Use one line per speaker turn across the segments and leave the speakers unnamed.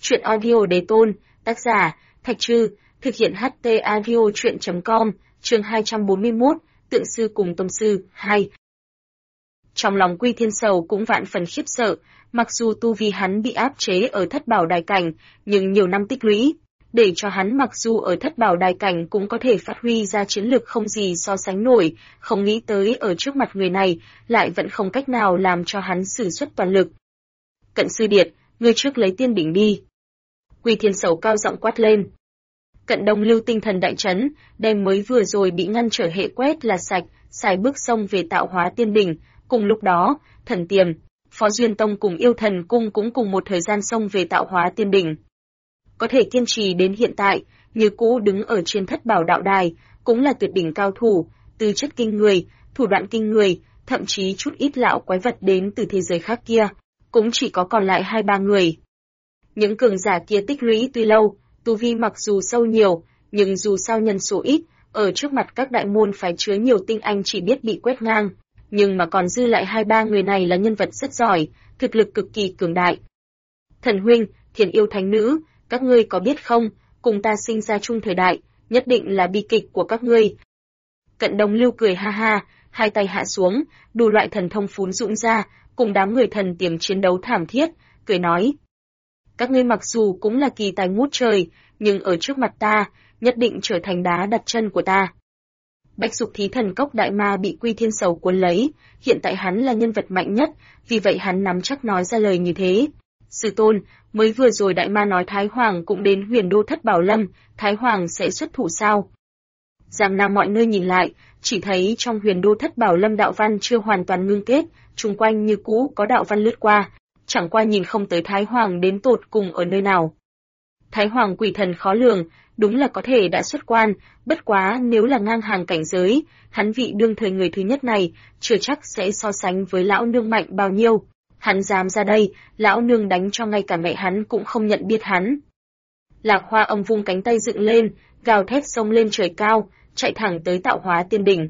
Truyện audio đề tôn, tác giả, Thạch Trư, thực hiện HT audio truyện.com, chương 241, tượng sư cùng tông sư, 2. Trong lòng Quy Thiên Sầu cũng vạn phần khiếp sợ, mặc dù tu vi hắn bị áp chế ở thất bảo đài cảnh, nhưng nhiều năm tích lũy, để cho hắn mặc dù ở thất bảo đài cảnh cũng có thể phát huy ra chiến lực không gì so sánh nổi, không nghĩ tới ở trước mặt người này, lại vẫn không cách nào làm cho hắn sử xuất toàn lực. Cận sư điệt, ngươi trước lấy tiên đỉnh đi. Quy Thiên Sầu cao giọng quát lên. Cận Đông Lưu tinh thần đại chấn, đem mới vừa rồi bị ngăn trở hệ quét là sạch, xài bước xông về tạo hóa tiên đỉnh. Cùng lúc đó, Thần Tiềm, Phó Duyên Tông cùng Yêu Thần Cung cũng cùng một thời gian xông về tạo hóa tiên đỉnh. Có thể kiên trì đến hiện tại, như cũ đứng ở trên thất bảo đạo đài, cũng là tuyệt đỉnh cao thủ, tư chất kinh người, thủ đoạn kinh người, thậm chí chút ít lão quái vật đến từ thế giới khác kia, cũng chỉ có còn lại 2-3 người. Những cường giả kia tích lũy tuy lâu, tu vi mặc dù sâu nhiều, nhưng dù sao nhân số ít, ở trước mặt các đại môn phái chứa nhiều tinh anh chỉ biết bị quét ngang. Nhưng mà còn dư lại 2-3 người này là nhân vật rất giỏi, thực lực cực kỳ cường đại. Thần huynh, Thiền Yêu Thánh Nữ, các ngươi có biết không, cùng ta sinh ra chung thời đại, nhất định là bi kịch của các ngươi. Cận Đông Lưu cười ha ha, hai tay hạ xuống, đủ loại thần thông phún dũng ra, cùng đám người Thần Tiềm chiến đấu thảm thiết, cười nói. Các ngươi mặc dù cũng là kỳ tài ngút trời, nhưng ở trước mặt ta, nhất định trở thành đá đặt chân của ta. Bách Dục Thí Thần Cốc đại ma bị Quy Thiên Sầu cuốn lấy, hiện tại hắn là nhân vật mạnh nhất, vì vậy hắn nắm chắc nói ra lời như thế. Sư tôn, mới vừa rồi đại ma nói Thái Hoàng cũng đến Huyền Đô Thất Bảo Lâm, Thái Hoàng sẽ xuất thủ sao? Giang Nam mọi nơi nhìn lại, chỉ thấy trong Huyền Đô Thất Bảo Lâm đạo văn chưa hoàn toàn ngưng kết, chung quanh như cũ có đạo văn lướt qua, chẳng qua nhìn không tới Thái Hoàng đến tột cùng ở nơi nào. Thái Hoàng quỷ thần khó lường, đúng là có thể đã xuất quan, bất quá nếu là ngang hàng cảnh giới, hắn vị đương thời người thứ nhất này, chưa chắc sẽ so sánh với lão nương mạnh bao nhiêu. Hắn dám ra đây, lão nương đánh cho ngay cả mẹ hắn cũng không nhận biết hắn. Lạc Hoa Âm vung cánh tay dựng lên, gào thét xông lên trời cao, chạy thẳng tới tạo hóa tiên đỉnh.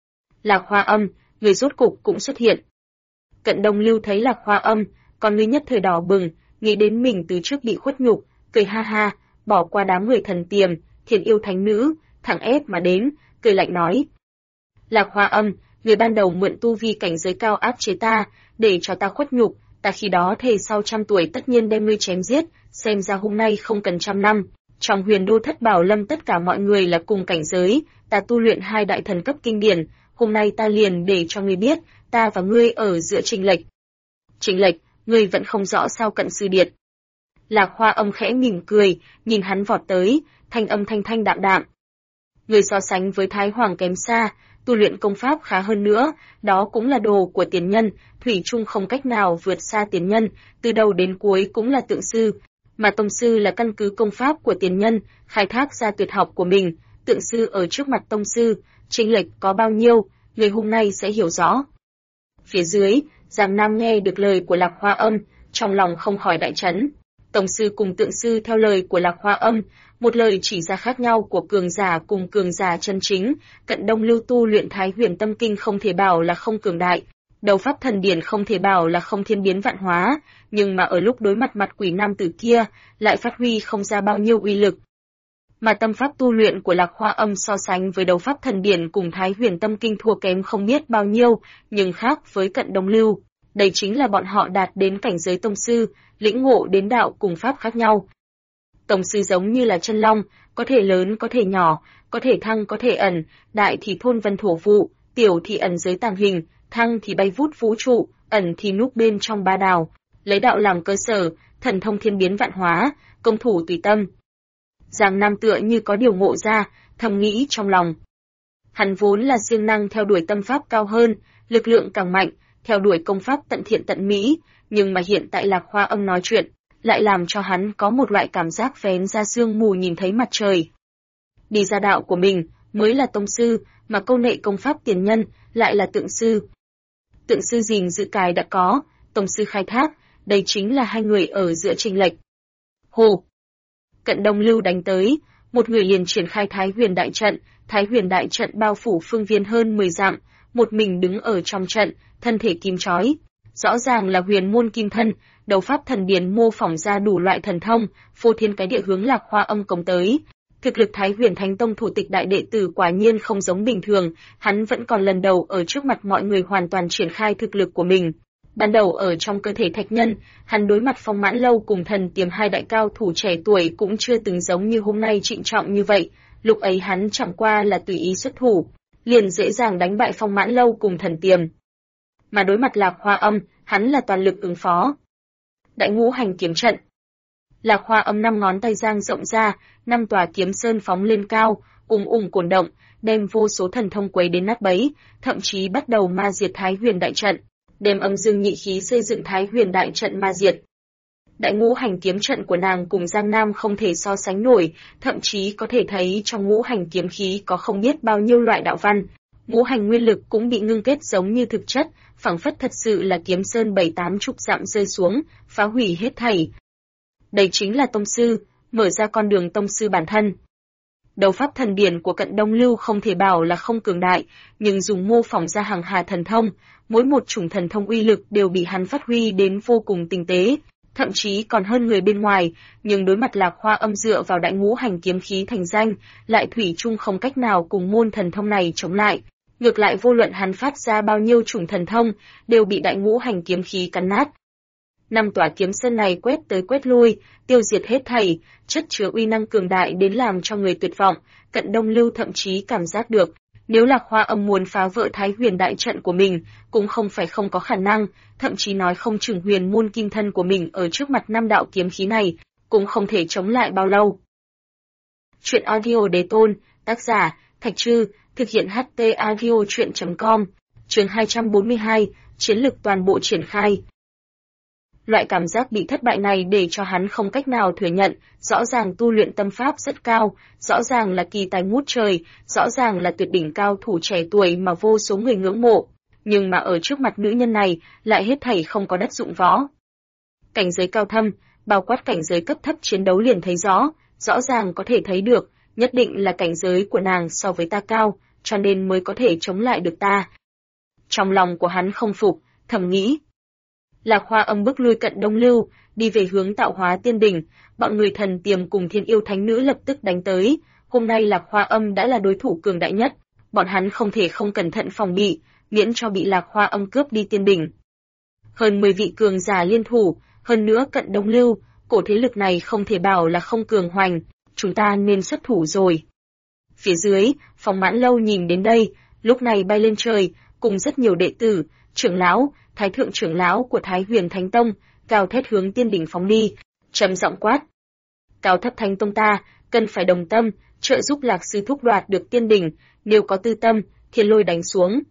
Lạc Hoa Âm, người rốt cục cũng xuất hiện. Cận Đông Lưu thấy Lạc Hoa Âm, con ngươi nhất thời đỏ bừng, nghĩ đến mình từ trước bị khuất nhục, cười ha ha, bỏ qua đám người Thần Tiềm, Thiền Yêu Thánh Nữ, thẳng ép mà đến, cười lạnh nói. Lạc Hoa Âm, người ban đầu mượn tu vi cảnh giới cao áp chế ta, để cho ta khuất nhục, ta khi đó thề sau 100 tuổi tất nhiên đem ngươi chém giết, xem ra hôm nay không cần 100 năm. Trong Huyền Đô Thất Bảo Lâm tất cả mọi người là cùng cảnh giới, ta tu luyện 2 đại thần cấp kinh điển, hôm nay ta liền để cho ngươi biết, ta và ngươi ở giữa chênh lệch. Chênh lệch, ngươi vẫn không rõ sao Cận sư điệt. Lạc Hoa Âm khẽ mỉm cười, nhìn hắn vọt tới, thanh âm thanh thanh đạm đạm. Người so sánh với Thái Hoàng kém xa, tu luyện công pháp khá hơn nữa, đó cũng là đồ của tiền nhân, thủy chung không cách nào vượt xa tiền nhân, từ đầu đến cuối cũng là tượng sư, mà tông sư là căn cứ công pháp của tiền nhân, khai thác ra tuyệt học của mình, tượng sư ở trước mặt tông sư, chênh lệch có bao nhiêu, người hôm nay sẽ hiểu rõ. Phía dưới, Giang Nam nghe được lời của Lạc Hoa Âm, trong lòng không khỏi đại chấn. Tông sư cùng tượng sư theo lời của Lạc Hoa Âm, một lời chỉ ra khác nhau của cường giả cùng cường giả chân chính, Cận Đông Lưu tu luyện Thái Huyền Tâm Kinh không thể bảo là không cường đại, đấu pháp thần điển không thể bảo là không thiên biến vạn hóa, nhưng mà ở lúc đối mặt mặt quỷ nam tử kia, lại phát huy không ra bao nhiêu uy lực. Mà tâm pháp tu luyện của Lạc Hoa Âm so sánh với đấu pháp thần điển cùng Thái Huyền Tâm Kinh thua kém không biết bao nhiêu, nhưng khác với Cận Đông Lưu, đây chính là bọn họ đạt đến cảnh giới tông sư, lĩnh ngộ đến đạo cùng pháp khác nhau. Tông sư giống như là chân long, có thể lớn có thể nhỏ, có thể thăng có thể ẩn, đại thì thôn vân thổ vụ, tiểu thì ẩn giới tàng hình, thăng thì bay vút vũ trụ, ẩn thì núp bên trong ba đào, lấy đạo làm cơ sở, thần thông thiên biến vạn hóa, công thủ tùy tâm. Giang Nam tựa như có điều ngộ ra, thầm nghĩ trong lòng. Hắn vốn là siêng năng theo đuổi tâm pháp cao hơn, lực lượng càng mạnh, theo đuổi công pháp tận thiện tận mỹ, nhưng mà hiện tại Lạc Hoa Âm nói chuyện, lại làm cho hắn có một loại cảm giác vén ra sương mù nhìn thấy mặt trời. Đi ra đạo của mình mới là tông sư, mà câu nệ công pháp tiền nhân lại là tượng sư. Tượng sư gìn giữ cái đã có, tông sư khai thác, đây chính là hai người ở giữa chênh lệch. Hồ! Cận Đông Lưu đánh tới, một người liền triển khai Thái Huyền đại trận bao phủ phương viên hơn 10 dặm, một mình đứng ở trong trận, thân thể kim chói. Rõ ràng là huyền môn kim thân, đấu pháp thần điển mô phỏng ra đủ loại thần thông, phô thiên cái địa hướng Lạc Hoa Âm công tới. Thực lực Thái Huyền Thánh Tông thủ tịch đại đệ tử quả nhiên không giống bình thường, hắn vẫn còn lần đầu ở trước mặt mọi người hoàn toàn triển khai thực lực của mình. Ban đầu ở trong cơ thể thạch nhân, hắn đối mặt Phong Mãn Lâu cùng Thần Tiềm hai đại cao thủ trẻ tuổi cũng chưa từng giống như hôm nay trịnh trọng như vậy, lúc ấy hắn chẳng qua là tùy ý xuất thủ, liền dễ dàng đánh bại Phong Mãn Lâu cùng Thần Tiềm. Mà đối mặt Lạc Hoa Âm, hắn là toàn lực ứng phó. Đại Ngũ Hành Kiếm Trận. Lạc Hoa Âm 5 ngón tay dang rộng ra, 5 tòa kiếm sơn phóng lên cao, cuồn động, đem vô số thần thông quấy đến nát bấy, thậm chí bắt đầu ma diệt Thái Huyền đại trận, đem âm dương nhị khí xây dựng Thái Huyền đại trận ma diệt. Đại Ngũ Hành Kiếm Trận của nàng cùng Giang Nam không thể so sánh nổi, thậm chí có thể thấy trong ngũ hành kiếm khí có không biết bao nhiêu loại đạo văn. Ngũ hành nguyên lực cũng bị ngưng kết giống như thực chất, phảng phất thật sự là kiếm sơn 7-8 chục dặm rơi xuống, phá hủy hết thảy. Đây chính là tông sư, mở ra con đường tông sư bản thân. Đấu pháp thần điển của Cận Đông Lưu không thể bảo là không cường đại, nhưng dùng mô phỏng ra hàng hà thần thông, mỗi một chủng thần thông uy lực đều bị hắn phát huy đến vô cùng tinh tế, thậm chí còn hơn người bên ngoài, nhưng đối mặt Lạc Hoa Âm dựa vào đại ngũ hành kiếm khí thành danh, lại thủy chung không cách nào cùng môn thần thông này chống lại. Ngược lại vô luận hắn phát ra bao nhiêu chủng thần thông, đều bị đại ngũ hành kiếm khí cắn nát. 5 tòa kiếm sơn này quét tới quét lui, tiêu diệt hết thảy, chất chứa uy năng cường đại đến làm cho người tuyệt vọng. Cận Đông Lưu thậm chí cảm giác được, nếu Lạc Hoa Âm muốn phá vỡ Thái Huyền đại trận của mình, cũng không phải không có khả năng, thậm chí nói không chừng huyền môn kim thân của mình ở trước mặt 5 đạo kiếm khí này, cũng không thể chống lại bao lâu. Chuyện audio đề tôn, tác giả, Thạch Trư, thực hiện HT audio chuyện.com, chương 242, chiến lực toàn bộ triển khai. Loại cảm giác bị thất bại này để cho hắn không cách nào thừa nhận, rõ ràng tu luyện tâm pháp rất cao, rõ ràng là kỳ tài ngút trời, rõ ràng là tuyệt đỉnh cao thủ trẻ tuổi mà vô số người ngưỡng mộ, nhưng mà ở trước mặt nữ nhân này, lại hết thảy không có đất dụng võ. Cảnh giới cao thâm, bao quát cảnh giới cấp thấp chiến đấu liền thấy rõ, rõ ràng có thể thấy được, nhất định là cảnh giới của nàng so với ta cao, cho nên mới có thể chống lại được ta. Trong lòng của hắn không phục, thầm nghĩ. Lạc Hoa Âm bước lui Cận Đông Lưu, đi về hướng Tạo Hóa Tiên Đỉnh, bọn người Thần Tiềm cùng Thiên Yêu Thánh Nữ lập tức đánh tới. Hôm nay Lạc Hoa Âm đã là đối thủ cường đại nhất, bọn hắn không thể không cẩn thận phòng bị, miễn cho bị Lạc Hoa Âm cướp đi tiên đỉnh. Hơn 10 vị cường giả liên thủ, hơn nữa Cận Đông Lưu, cổ thế lực này không thể bảo là không cường hoành, chúng ta nên xuất thủ rồi. Phía dưới, Phong Mãn Lâu nhìn đến đây, lúc này bay lên trời, cùng rất nhiều đệ tử, trưởng lão, thái thượng trưởng lão của Thái Huyền Thánh Tông, cao thét hướng tiên đỉnh phóng đi, trầm giọng quát: Cao thấp Thánh Tông ta, cần phải đồng tâm, trợ giúp Lạc sư thúc đoạt được tiên đỉnh, nếu có tư tâm, thiên lôi đánh xuống.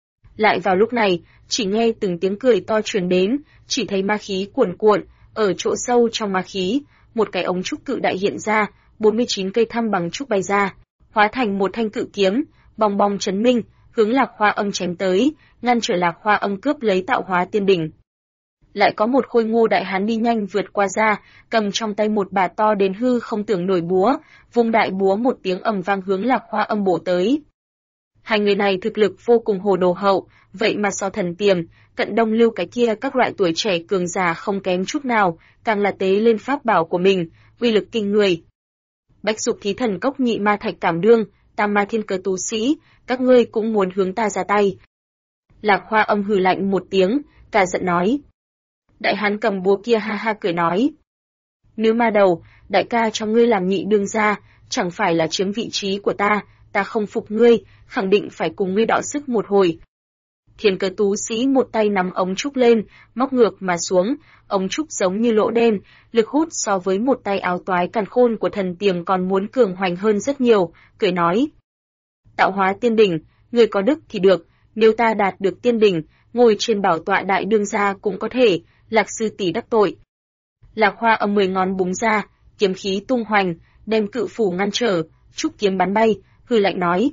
Lại vào lúc này, chỉ nghe từng tiếng cười to truyền đến, chỉ thấy ma khí cuồn cuộn, ở chỗ sâu trong ma khí, một cái ống trúc cự đại hiện ra, 49 cây thăm bằng trúc bay ra, hóa thành một thanh cự kiếm, bong bong chấn minh, hướng Lạc Hoa Âm chém tới, ngăn trở Lạc Hoa Âm cướp lấy Tạo Hóa Tiên đỉnh. Lại có một khôi ngô đại hán đi nhanh vượt qua ra, cầm trong tay một bà to đến hư không tưởng nổi búa, vung đại búa một tiếng ầm vang hướng Lạc Hoa Âm bổ tới. Hai người này thực lực vô cùng hồ đồ hậu, vậy mà so Thần Tiềm, Cận Đông Lưu cái kia các loại tuổi trẻ cường giả không kém chút nào, càng là tế lên pháp bảo của mình, uy lực kinh người. Bách Dục Thí Thần Cốc Nhị Ma Thạch Cảm Đương, Tam Ma Thiên Cơ Tú Sĩ, các ngươi cũng muốn hướng ta ra tay. Lạc Hoa Âm hừ lạnh một tiếng, cả giận nói. Đại hán cầm búa kia ha ha cười nói. Nếu ma đầu, đại ca cho ngươi làm nhị đương gia, chẳng phải là chiếm vị trí của ta không phục ngươi, khẳng định phải cùng ngươi đọ sức một hồi. Thiên Cơ Tú Sĩ một tay nắm ống trúc lên, móc ngược mà xuống, ống trúc giống như lỗ đen, lực hút so với một tay áo toái càn khôn của Thần Tiềm còn muốn cường hoành hơn rất nhiều, cười nói. Tạo Hóa Tiên đỉnh, ngươi có đức thì được, nếu ta đạt được tiên đỉnh, ngồi trên bảo tọa đại đương gia cũng có thể, Lạc sư tỷ đắc tội. Lạc Hoa Âm 10 ngón búng ra, kiếm khí tung hoành, đem cự phủ ngăn trở, trúc kiếm bắn bay, hừ lạnh nói.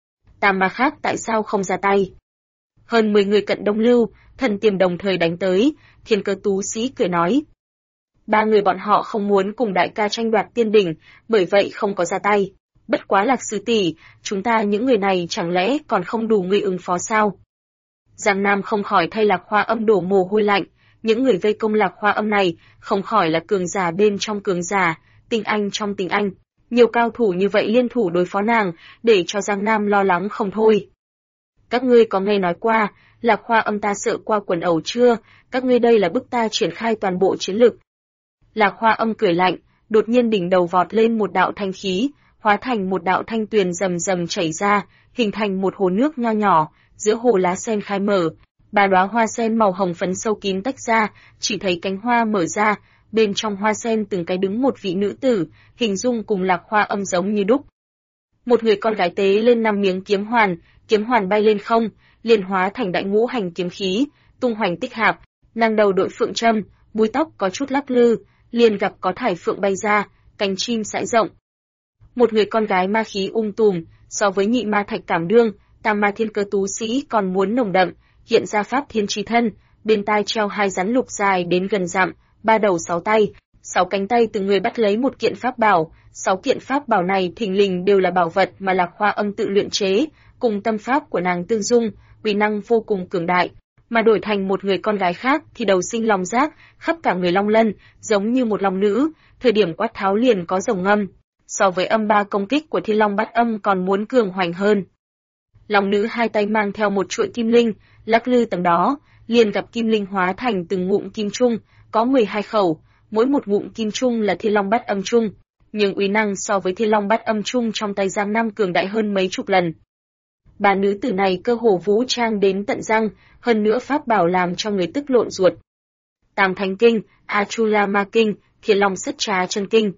Tam ma khác tại sao không ra tay? Hơn 10 người Cận Đông Lưu, Thần Tiềm đồng thời đánh tới, Thiên Cơ Tú Sĩ cười nói. 3 người bọn họ không muốn cùng đại ca tranh đoạt tiên đỉnh, bởi vậy không có ra tay. Bất quá Lạc sư tỷ, chúng ta những người này chẳng lẽ còn không đủ ngươi ứng phó sao? Giang Nam không khỏi thay Lạc Hoa Âm đổ mồ hôi lạnh, những người vây công Lạc Hoa Âm này không khỏi là cường giả bên trong cường giả, tinh anh trong tinh anh. Nhiều cao thủ như vậy liên thủ đối phó nàng, để cho Giang Nam lo lắng không thôi. Các ngươi có nghe nói qua, Lạc Hoa Âm ta sợ qua quần ẩu chưa? Các ngươi đây là bức ta triển khai toàn bộ chiến lực. Lạc Hoa Âm cười lạnh, đột nhiên đỉnh đầu vọt lên một đạo thanh khí, hóa thành một đạo thanh tuyền rầm rầm chảy ra, hình thành một hồ nước nho nhỏ, giữa hồ lá sen khai mở, ba đóa hoa sen màu hồng phấn sâu kín tách ra, chỉ thấy cánh hoa mở ra, bên trong hoa sen từng cái đứng một vị nữ tử, hình dung cùng Lạc Hoa Âm giống như đúc. Một người con gái tế lên 5 miếng kiếm hoàn bay lên không, liền hóa thành đại ngũ hành kiếm khí, tung hoành tích hạp, nàng đầu đội phượng trâm, búi tóc có chút lắc lư, liền gặp có thải phượng bay ra, cánh chim sải rộng. Một người con gái ma khí tùm, so với nhị ma thạch cảm đương, tam ma thiên cơ tú sĩ còn muốn nồng đậm, hiện ra pháp thiên chi thân, bên tai treo 2 rắn lục dài đến gần dặm, 3 đầu 6 tay, 6 cánh tay từng người bắt lấy một kiện pháp bảo, 6 kiện pháp bảo này thình lình đều là bảo vật mà Lạc Hoa Âm tự luyện chế, cùng tâm pháp của nàng tương dung, uy năng vô cùng cường đại. Mà đổi thành một người con gái khác thì đầu sinh long giác, khắp cả người long lân, giống như một long nữ, thời điểm quát tháo liền có rồng ngâm. So với âm ba công kích của Thiên Long Bát Âm còn muốn cường hoành hơn. Long nữ 2 tay mang theo một chuỗi kim linh, lắc lư tầng đó, liền gặp kim linh hóa thành từng ngụm kim trung, có 12 khẩu, mỗi một ngụm kim trung là Thiên Long Bát Âm trung, nhưng uy năng so với Thiên Long Bát Âm trung trong tay Giang Nam cường đại hơn mấy chục lần. Bà nữ tử này cơ hồ vũ trang đến tận răng, hơn nữa pháp bảo làm cho người tức lộn ruột. Tam Thánh Kinh, Achula Ma Kinh, Thiên Long Sất Trá Chân Kinh.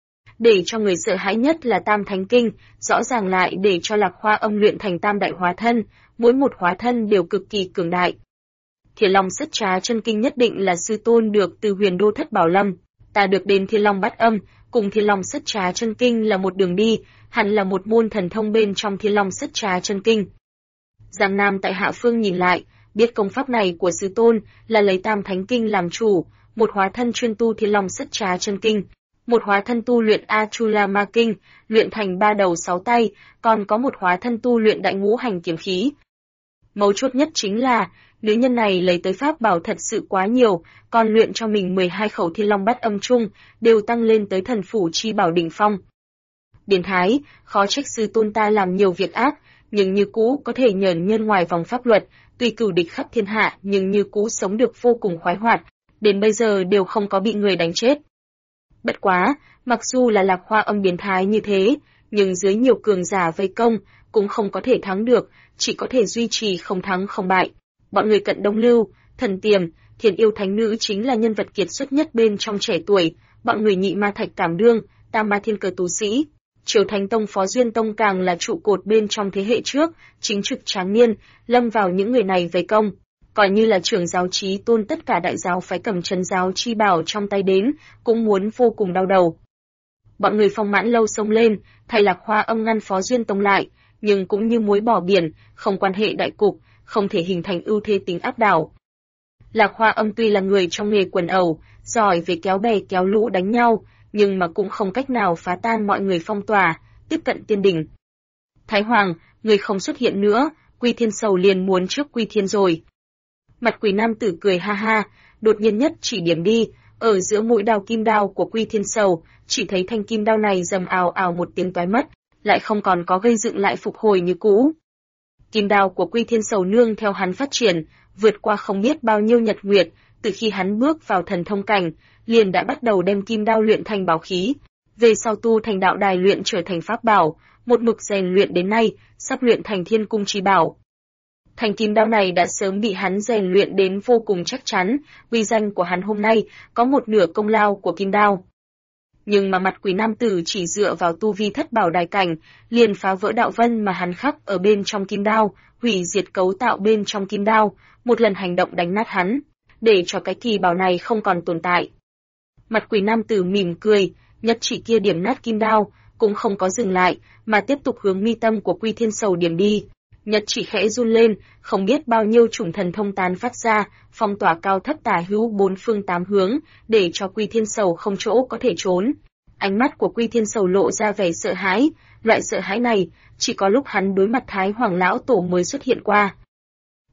Để cho người sợ hãi nhất là Tam Thánh Kinh, rõ ràng lại để cho Lạc Hoa Âm luyện thành tam đại hóa thân, mỗi một hóa thân đều cực kỳ cường đại. Thiên Long Sất Trá Chân Kinh nhất định là sư tôn được từ Huyền Đô Thất Bảo Lâm, ta được đến Thiên Long Bát Âm, cùng Thiên Long Sất Trá Chân Kinh là một đường đi, hẳn là một môn thần thông bên trong Thiên Long Sất Trá Chân Kinh. Giang Nam tại hạ phương nhìn lại, biết công pháp này của sư tôn là lấy Tam Thánh Kinh làm chủ, một hóa thân chuyên tu Thiên Long Sất Trá Chân Kinh, một hóa thân tu luyện Achula Ma Kinh, luyện thành 3 đầu 6 tay, còn có một hóa thân tu luyện đại ngũ hành kiếm khí. Mấu chốt nhất chính là, nữ nhân này lấy tới pháp bảo thật sự quá nhiều, còn luyện cho mình 12 khẩu Thiên Long Bát Âm chung, đều tăng lên tới thần phủ chi bảo đỉnh phong. Biến thái, khó trách sư tôn ta làm nhiều việc ác, nhưng như cũ có thể nhờn nhân ngoài vòng pháp luật, tuy cửu địch khắp thiên hạ nhưng như cũ sống được vô cùng khoái hoạt, đến bây giờ đều không có bị người đánh chết. Bất quá, mặc dù là Lạc Hoa Âm biến thái như thế, nhưng dưới nhiều cường giả vây công, cũng không có thể thắng được, chỉ có thể duy trì không thắng không bại. Bọn người Cận Đông Lưu, Thần Tiềm, Thiên Yêu Thánh Nữ chính là nhân vật kiệt xuất nhất bên trong trẻ tuổi, bọn người Nhị Ma Thạch Cảm Đương, Tam Ma Thiên Cơ Tú Sĩ, Triều Thánh Tông Phó Duyên Tông càng là trụ cột bên trong thế hệ trước, chính trực tráng niên, lâm vào những người này vây công. Coi như là trưởng giáo chí tôn tất cả đại giáo phái cầm trấn giáo chi bảo trong tay đến, cũng muốn vô cùng đau đầu. Bọn người Phong Mãn Lâu xông lên, thay Lạc Hoa Âm ngăn Phó Duyên Tông lại, nhưng cũng như muối bỏ biển, không quan hệ đại cục, không thể hình thành ưu thế tính áp đảo. Lạc Hoa Âm tuy là người trong nghề quần ẩu, giỏi về kéo bè kéo lũ đánh nhau, nhưng mà cũng không cách nào phá tan mọi người phong tỏa, tiếp cận tiên đỉnh. Thái Hoàng, người không xuất hiện nữa, Quy Thiên Sầu liền muốn trước Quy Thiên rồi. Mặt quỷ nam tử cười ha ha, đột nhiên nhất chỉ điểm đi, ở giữa mũi đao kim đao của Quy Thiên Sầu, chỉ thấy thanh kim đao này rầm ào ào một tiếng toái mất, lại không còn có gây dựng lại phục hồi như cũ. Kim đao của Quy Thiên Sầu nương theo hắn phát triển, vượt qua không biết bao nhiêu nhật nguyệt, từ khi hắn bước vào thần thông cảnh, liền đã bắt đầu đem kim đao luyện thành bảo khí, về sau tu thành đạo đài luyện trở thành pháp bảo, một mực rèn luyện đến nay, sắp luyện thành thiên cung chi bảo. Thanh kim đao này đã sớm bị hắn rèn luyện đến vô cùng chắc chắn, uy danh của hắn hôm nay có một nửa công lao của kim đao. Nhưng mà mặt quỷ nam tử chỉ dựa vào tu vi thất bảo đài cảnh, liền phá vỡ đạo vân mà hắn khắc ở bên trong kim đao, hủy diệt cấu tạo bên trong kim đao, một lần hành động đánh nát hắn, để cho cái kỳ bảo này không còn tồn tại. Mặt quỷ nam tử mỉm cười, nhất chỉ kia điểm nát kim đao, cũng không có dừng lại, mà tiếp tục hướng mi tâm của Quy Thiên Sầu điểm đi. Nhật chỉ khẽ run lên, không biết bao nhiêu chủng thần thông tán phát ra, phong tỏa cao thấp tả hữu 4 phương 8 hướng, để cho Quy Thiên Sầu không chỗ có thể trốn. Ánh mắt của Quy Thiên Sầu lộ ra vẻ sợ hãi, loại sợ hãi này, chỉ có lúc hắn đối mặt Thái Hoàng Lão Tổ mới xuất hiện qua.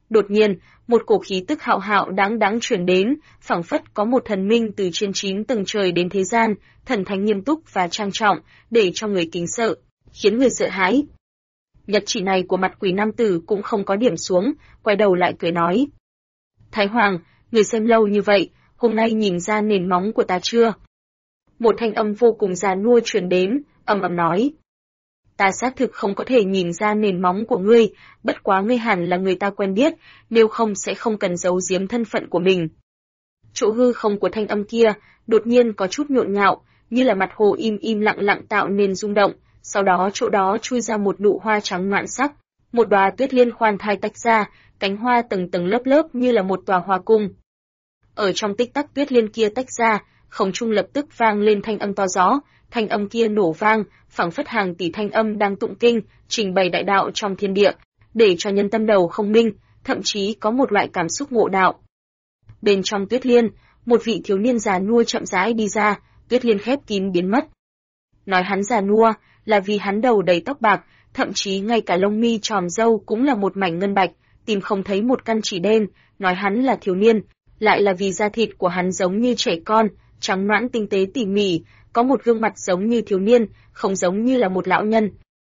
Đột nhiên, một cổ khí tức hạo hạo đáng đáng truyền đến, phảng phất có một thần minh từ trên 9 tầng trời đến thế gian, thần thánh nghiêm túc và trang trọng, để cho người kính sợ, khiến người sợ hãi. Nhật chỉ này của mặt quỷ nam tử cũng không có điểm xuống, quay đầu lại cười nói. Thái Hoàng, người xem lâu như vậy, hôm nay nhìn ra nền móng của ta chưa? Một thanh âm vô cùng già nua truyền đến, ầm ầm nói. Ta xác thực không có thể nhìn ra nền móng của ngươi, bất quá ngươi hẳn là người ta quen biết, nếu không sẽ không cần giấu giếm thân phận của mình. Chỗ hư không của thanh âm kia, đột nhiên có chút nhộn nhạo, như là mặt hồ im lặng lặng tạo nên rung động, sau đó chỗ đó chui ra một nụ hoa trắng ngoạn sắc, một đóa tuyết liên khoan thai tách ra, cánh hoa tầng tầng lớp lớp như là một tòa hoa cung. Ở trong tích tắc tuyết liên kia tách ra, không trung lập tức vang lên thanh âm to rõ, thanh âm kia nổ vang, phảng phất hàng tỷ thanh âm đang tụng kinh, trình bày đại đạo trong thiên địa, để cho nhân tâm đầu không minh, thậm chí có một loại cảm xúc ngộ đạo. Bên trong tuyết liên, một vị thiếu niên già nua chậm rãi đi ra, tuyết liên khép kín biến mất. Nói hắn già nua, là vì hắn đầu đầy tóc bạc, thậm chí ngay cả lông mi tròm râu cũng là một mảnh ngân bạch, tìm không thấy một căn chỉ đen, nói hắn là thiếu niên, lại là vì da thịt của hắn giống như trẻ con, trắng nõn tinh tế tỉ mỉ, có một gương mặt giống như thiếu niên, không giống như là một lão nhân.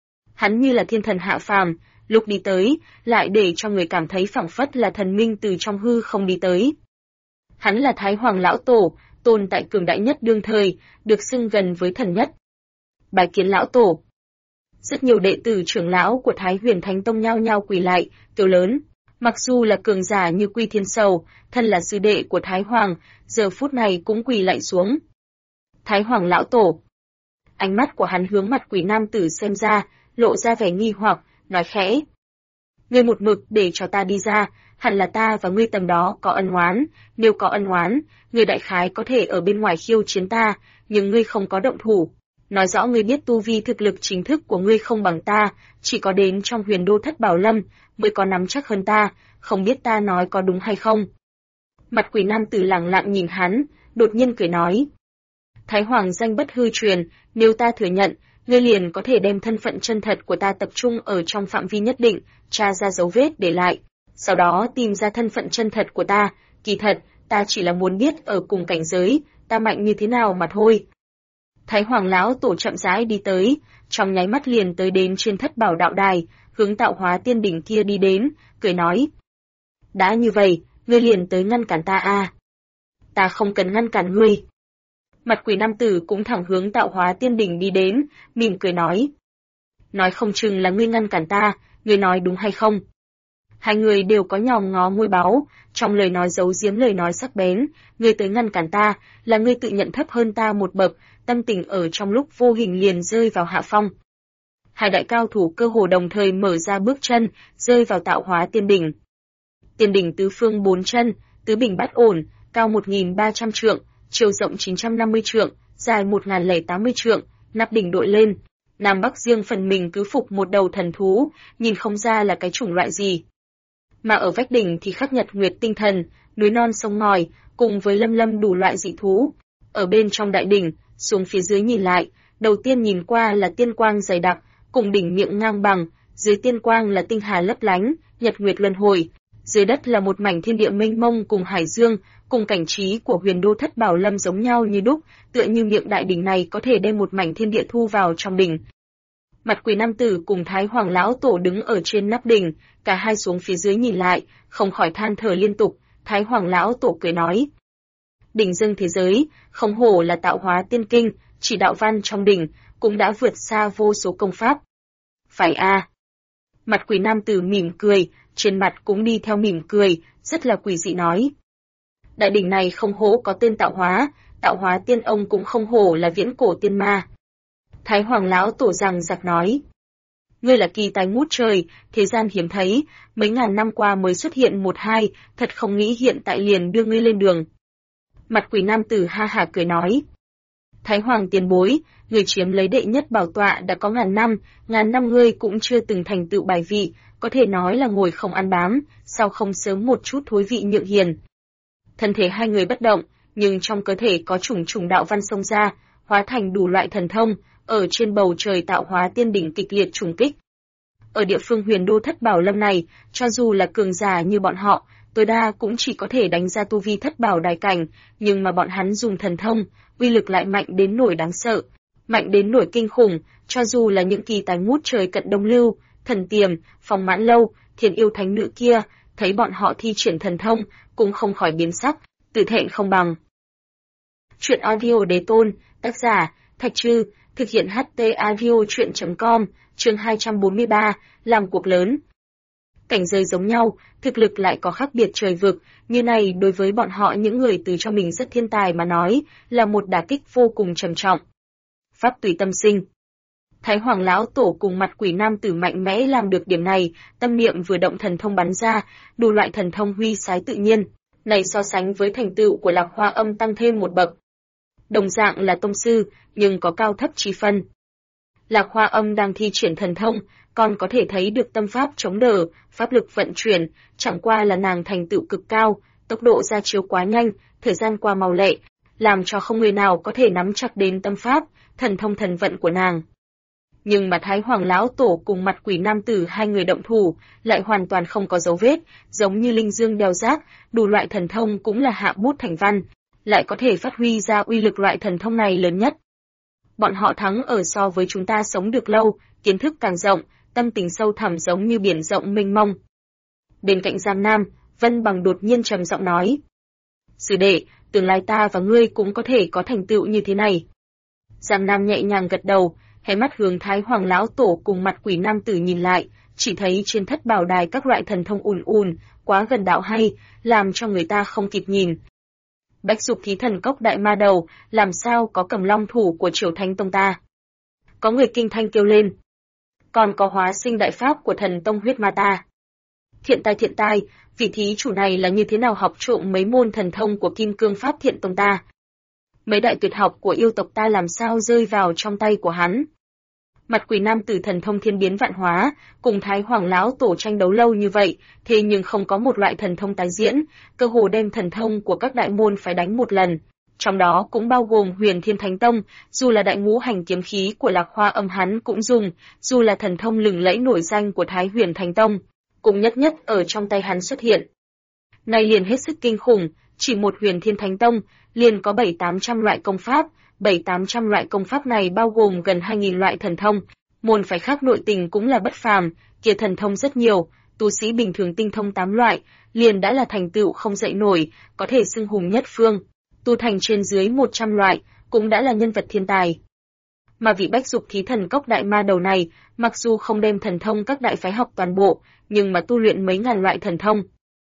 Hắn như là thiên thần hạ phàm, lúc đi tới, lại để cho người cảm thấy phảng phất là thần minh từ trong hư không đi tới. Hắn là Thái Hoàng lão tổ, tồn tại cường đại nhất đương thời, được xưng gần với thần nhất. Bái kiến lão tổ. Rất nhiều đệ tử trưởng lão của Thái Huyền Thánh Tông nhao nhao quỳ lại, kêu lớn. Mặc dù là cường giả như Quy Thiên Sầu, thân là sư đệ của Thái Hoàng, giờ phút này cũng quỳ lại xuống. Thái Hoàng lão tổ. Ánh mắt của hắn hướng mặt quỷ nam tử xem ra, lộ ra vẻ nghi hoặc, nói khẽ. Ngươi một mực để cho ta đi ra, hẳn là ta và ngươi tầm đó có ân oán, nếu có ân oán, ngươi đại khái có thể ở bên ngoài khiêu chiến ta, nhưng ngươi không có động thủ. Nói rõ ngươi biết tu vi thực lực chính thức của ngươi không bằng ta, chỉ có đến trong Huyền Đô Thất Bảo Lâm mới có nắm chắc hơn ta, không biết ta nói có đúng hay không. Mặt quỷ nam tử lẳng lặng nhìn hắn, đột nhiên cười nói. Thái Hoàng danh bất hư truyền, nếu ta thừa nhận, ngươi liền có thể đem thân phận chân thật của ta tập trung ở trong phạm vi nhất định, tra ra dấu vết để lại, sau đó tìm ra thân phận chân thật của ta, kỳ thật, ta chỉ là muốn biết ở cùng cảnh giới, ta mạnh như thế nào mà thôi. Thái Hoàng lão tổ chậm rãi đi tới, trong nháy mắt liền tới đến trên Thất Bảo đạo đài, hướng Tạo Hóa Tiên đỉnh kia đi đến, cười nói: "Đã như vậy, ngươi liền tới ngăn cản ta à?" "Ta không cần ngăn cản ngươi." Mặt quỷ nam tử cũng thẳng hướng Tạo Hóa Tiên đỉnh đi đến, mỉm cười nói: "Nói không chừng là ngươi ngăn cản ta, ngươi nói đúng hay không?" Hai người đều có nhòm ngó ngôi báu, trong lời nói giấu giếm lời nói sắc bén, ngươi tới ngăn cản ta, là ngươi tự nhận thấp hơn ta một bậc, tâm tình ở trong lúc vô hình liền rơi vào hạ phong. Hai đại cao thủ cơ hồ đồng thời mở ra bước chân, rơi vào Tạo Hóa Tiên đỉnh. Tiên đỉnh tứ phương 4 chân, tứ bình bát ổn, cao 1.300 trượng, chiều rộng 950 trượng, dài 1.080 trượng, nắp đỉnh đội lên. Nam Bắc riêng phần mình cứ phục một đầu thần thú, nhìn không ra là cái chủng loại gì. Mà ở vách đỉnh thì khắc nhật nguyệt tinh thần, núi non sông ngòi, cùng với lâm đủ loại dị thú. Ở bên trong đại đỉnh, xuống phía dưới nhìn lại, đầu tiên nhìn qua là tiên quang dày đặc, cùng đỉnh miệng ngang bằng, dưới tiên quang là tinh hà lấp lánh, nhật nguyệt luân hồi. Dưới đất là một mảnh thiên địa mênh mông cùng hải dương, cùng cảnh trí của Huyền Đô Thất Bảo Lâm giống nhau như đúc, tựa như miệng đại đỉnh này có thể đem một mảnh thiên địa thu vào trong đỉnh. Mặt quỷ nam tử cùng Thái Hoàng lão tổ đứng ở trên nắp đỉnh, cả hai xuống phía dưới nhìn lại, không khỏi than thở liên tục. Thái Hoàng lão tổ cười nói: "Đỉnh dương thế giới, không hổ là Tạo Hóa Tiên kinh, chỉ đạo văn trong đỉnh cũng đã vượt xa vô số công pháp." "Phải a." Mặt quỷ nam tử mỉm cười, trên mặt cũng đi theo mỉm cười, rất là quỷ dị nói: "Đại đỉnh này không hổ có tên Tạo Hóa Tiên ông cũng không hổ là viễn cổ tiên ma." Thái Hoàng lão tổ rằng giặc nói: "Ngươi là kỳ tài ngút trời, thế gian hiếm thấy, mấy ngàn năm qua mới xuất hiện một hai, thật không nghĩ hiện tại liền đưa ngươi lên đường." Mặt quỷ nam tử ha hả cười nói: "Thái Hoàng tiền bối, người chiếm lấy đệ nhất bảo tọa đã có ngàn năm ngươi cũng chưa từng thành tựu bài vị, có thể nói là ngồi không ăn bám, sao không sớm một chút thối vị nhượng hiền." Thân thể hai người bất động, nhưng trong cơ thể có chủng đạo văn xông ra, hóa thành đủ loại thần thông, ở trên bầu trời Tạo Hóa Tiên đỉnh kịch liệt trùng kích. ở địa phương huyền đô thất bảo lâm này, cho dù là cường giả như bọn họ, tối đa cũng chỉ có thể đánh ra tu vi thất bảo đài cảnh, nhưng mà bọn hắn dùng thần thông, uy lực lại mạnh đến nỗi đáng sợ, mạnh đến nỗi kinh khủng, cho dù là những kỳ tài ngút trời cận đông lưu, thần tiềm, phong mãn lâu, thiên yêu thánh nữ kia, thấy bọn họ thi triển thần thông, cũng không khỏi biến sắc, tự thẹn không bằng. Chuyện audio đế tôn, tác giả, Thạch Trư, thực hiện HT audio chuyện.com, chương 243, làm cuộc lớn. Cảnh giới giống nhau, thực lực lại có khác biệt trời vực, như này đối với bọn họ những người từ cho mình rất thiên tài mà nói, là một đả kích vô cùng trầm trọng. Pháp tùy tâm sinh. Thái Hoàng lão tổ cùng mặt quỷ nam tử mạnh mẽ làm được điểm này, tâm niệm vừa động thần thông bắn ra, đủ loại thần thông huy sái tự nhiên, này so sánh với thành tựu của Lạc Hoa Âm tăng thêm một bậc. Đồng dạng là tông sư, nhưng có cao thấp chi phân. Lạc Hoa Âm đang thi triển thần thông, còn có thể thấy được tâm pháp chống đỡ, pháp lực vận chuyển, chẳng qua là nàng thành tựu cực cao, tốc độ ra chiếu quá nhanh, thời gian qua mau lẹ, làm cho không người nào có thể nắm chặt đến tâm pháp, thần thông thần vận của nàng. Nhưng mà Thái Hoàng lão tổ cùng mặt quỷ nam tử hai người động thủ, lại hoàn toàn không có dấu vết, giống như linh dương đeo rác, đủ loại thần thông cũng là hạ bút thành văn, lại có thể phát huy ra uy lực loại thần thông này lớn nhất. Bọn họ thắng ở so với chúng ta sống được lâu, kiến thức càng rộng, tâm tình sâu thẳm giống như biển rộng mênh mông. Bên cạnh Giang Nam, Vân Bằng đột nhiên trầm giọng nói: "Sư đệ, tương lai ta và ngươi cũng có thể có thành tựu như thế này." Giang Nam nhẹ nhàng gật đầu, hé mắt hướng Thái Hoàng lão tổ cùng mặt quỷ nam tử nhìn lại, chỉ thấy trên thất bảo đài các loại thần thông ùn ùn, quá gần đạo hay, làm cho người ta không kịp nhìn. Bách Dục Thí Thần Cốc đại ma đầu, làm sao có cầm long thủ của Triều Thánh Tông ta? Có người kinh thanh kêu lên. Còn có hóa sinh đại pháp của thần tông huyết ma ta. Thiện tai, vị thí chủ này là như thế nào học trộm mấy môn thần thông của Kim Cương Pháp Thiện Tông ta? Mấy đại tuyệt học của yêu tộc ta làm sao rơi vào trong tay của hắn? Mặt quỷ nam tử thần thông thiên biến vạn hóa, cùng Thái Hoàng lão tổ tranh đấu lâu như vậy, thế nhưng không có một loại thần thông tái diễn, cơ hồ đem thần thông của các đại môn phải đánh một lần. Trong đó cũng bao gồm Huyền Thiên Thánh Tông, dù là đại ngũ hành kiếm khí của Lạc Hoa Âm hắn cũng dùng, dù là thần thông lừng lẫy nổi danh của Thái Huyền Thánh Tông, cũng nhất nhất ở trong tay hắn xuất hiện. Này liền hết sức kinh khủng, chỉ một Huyền Thiên Thánh Tông, liền có 700-800 loại công pháp, 700-800 loại công pháp này bao gồm gần 2000 loại thần thông, môn phái khác nội tình cũng là bất phàm, kia thần thông rất nhiều, tu sĩ bình thường tinh thông 8 loại, liền đã là thành tựu không dậy nổi, có thể xưng hùng nhất phương, tu thành trên dưới 100 loại, cũng đã là nhân vật thiên tài. Mà vị Bách Dục Thí Thần Cốc đại ma đầu này, mặc dù không đem thần thông các đại phái học toàn bộ, nhưng mà tu luyện mấy ngàn loại thần thông.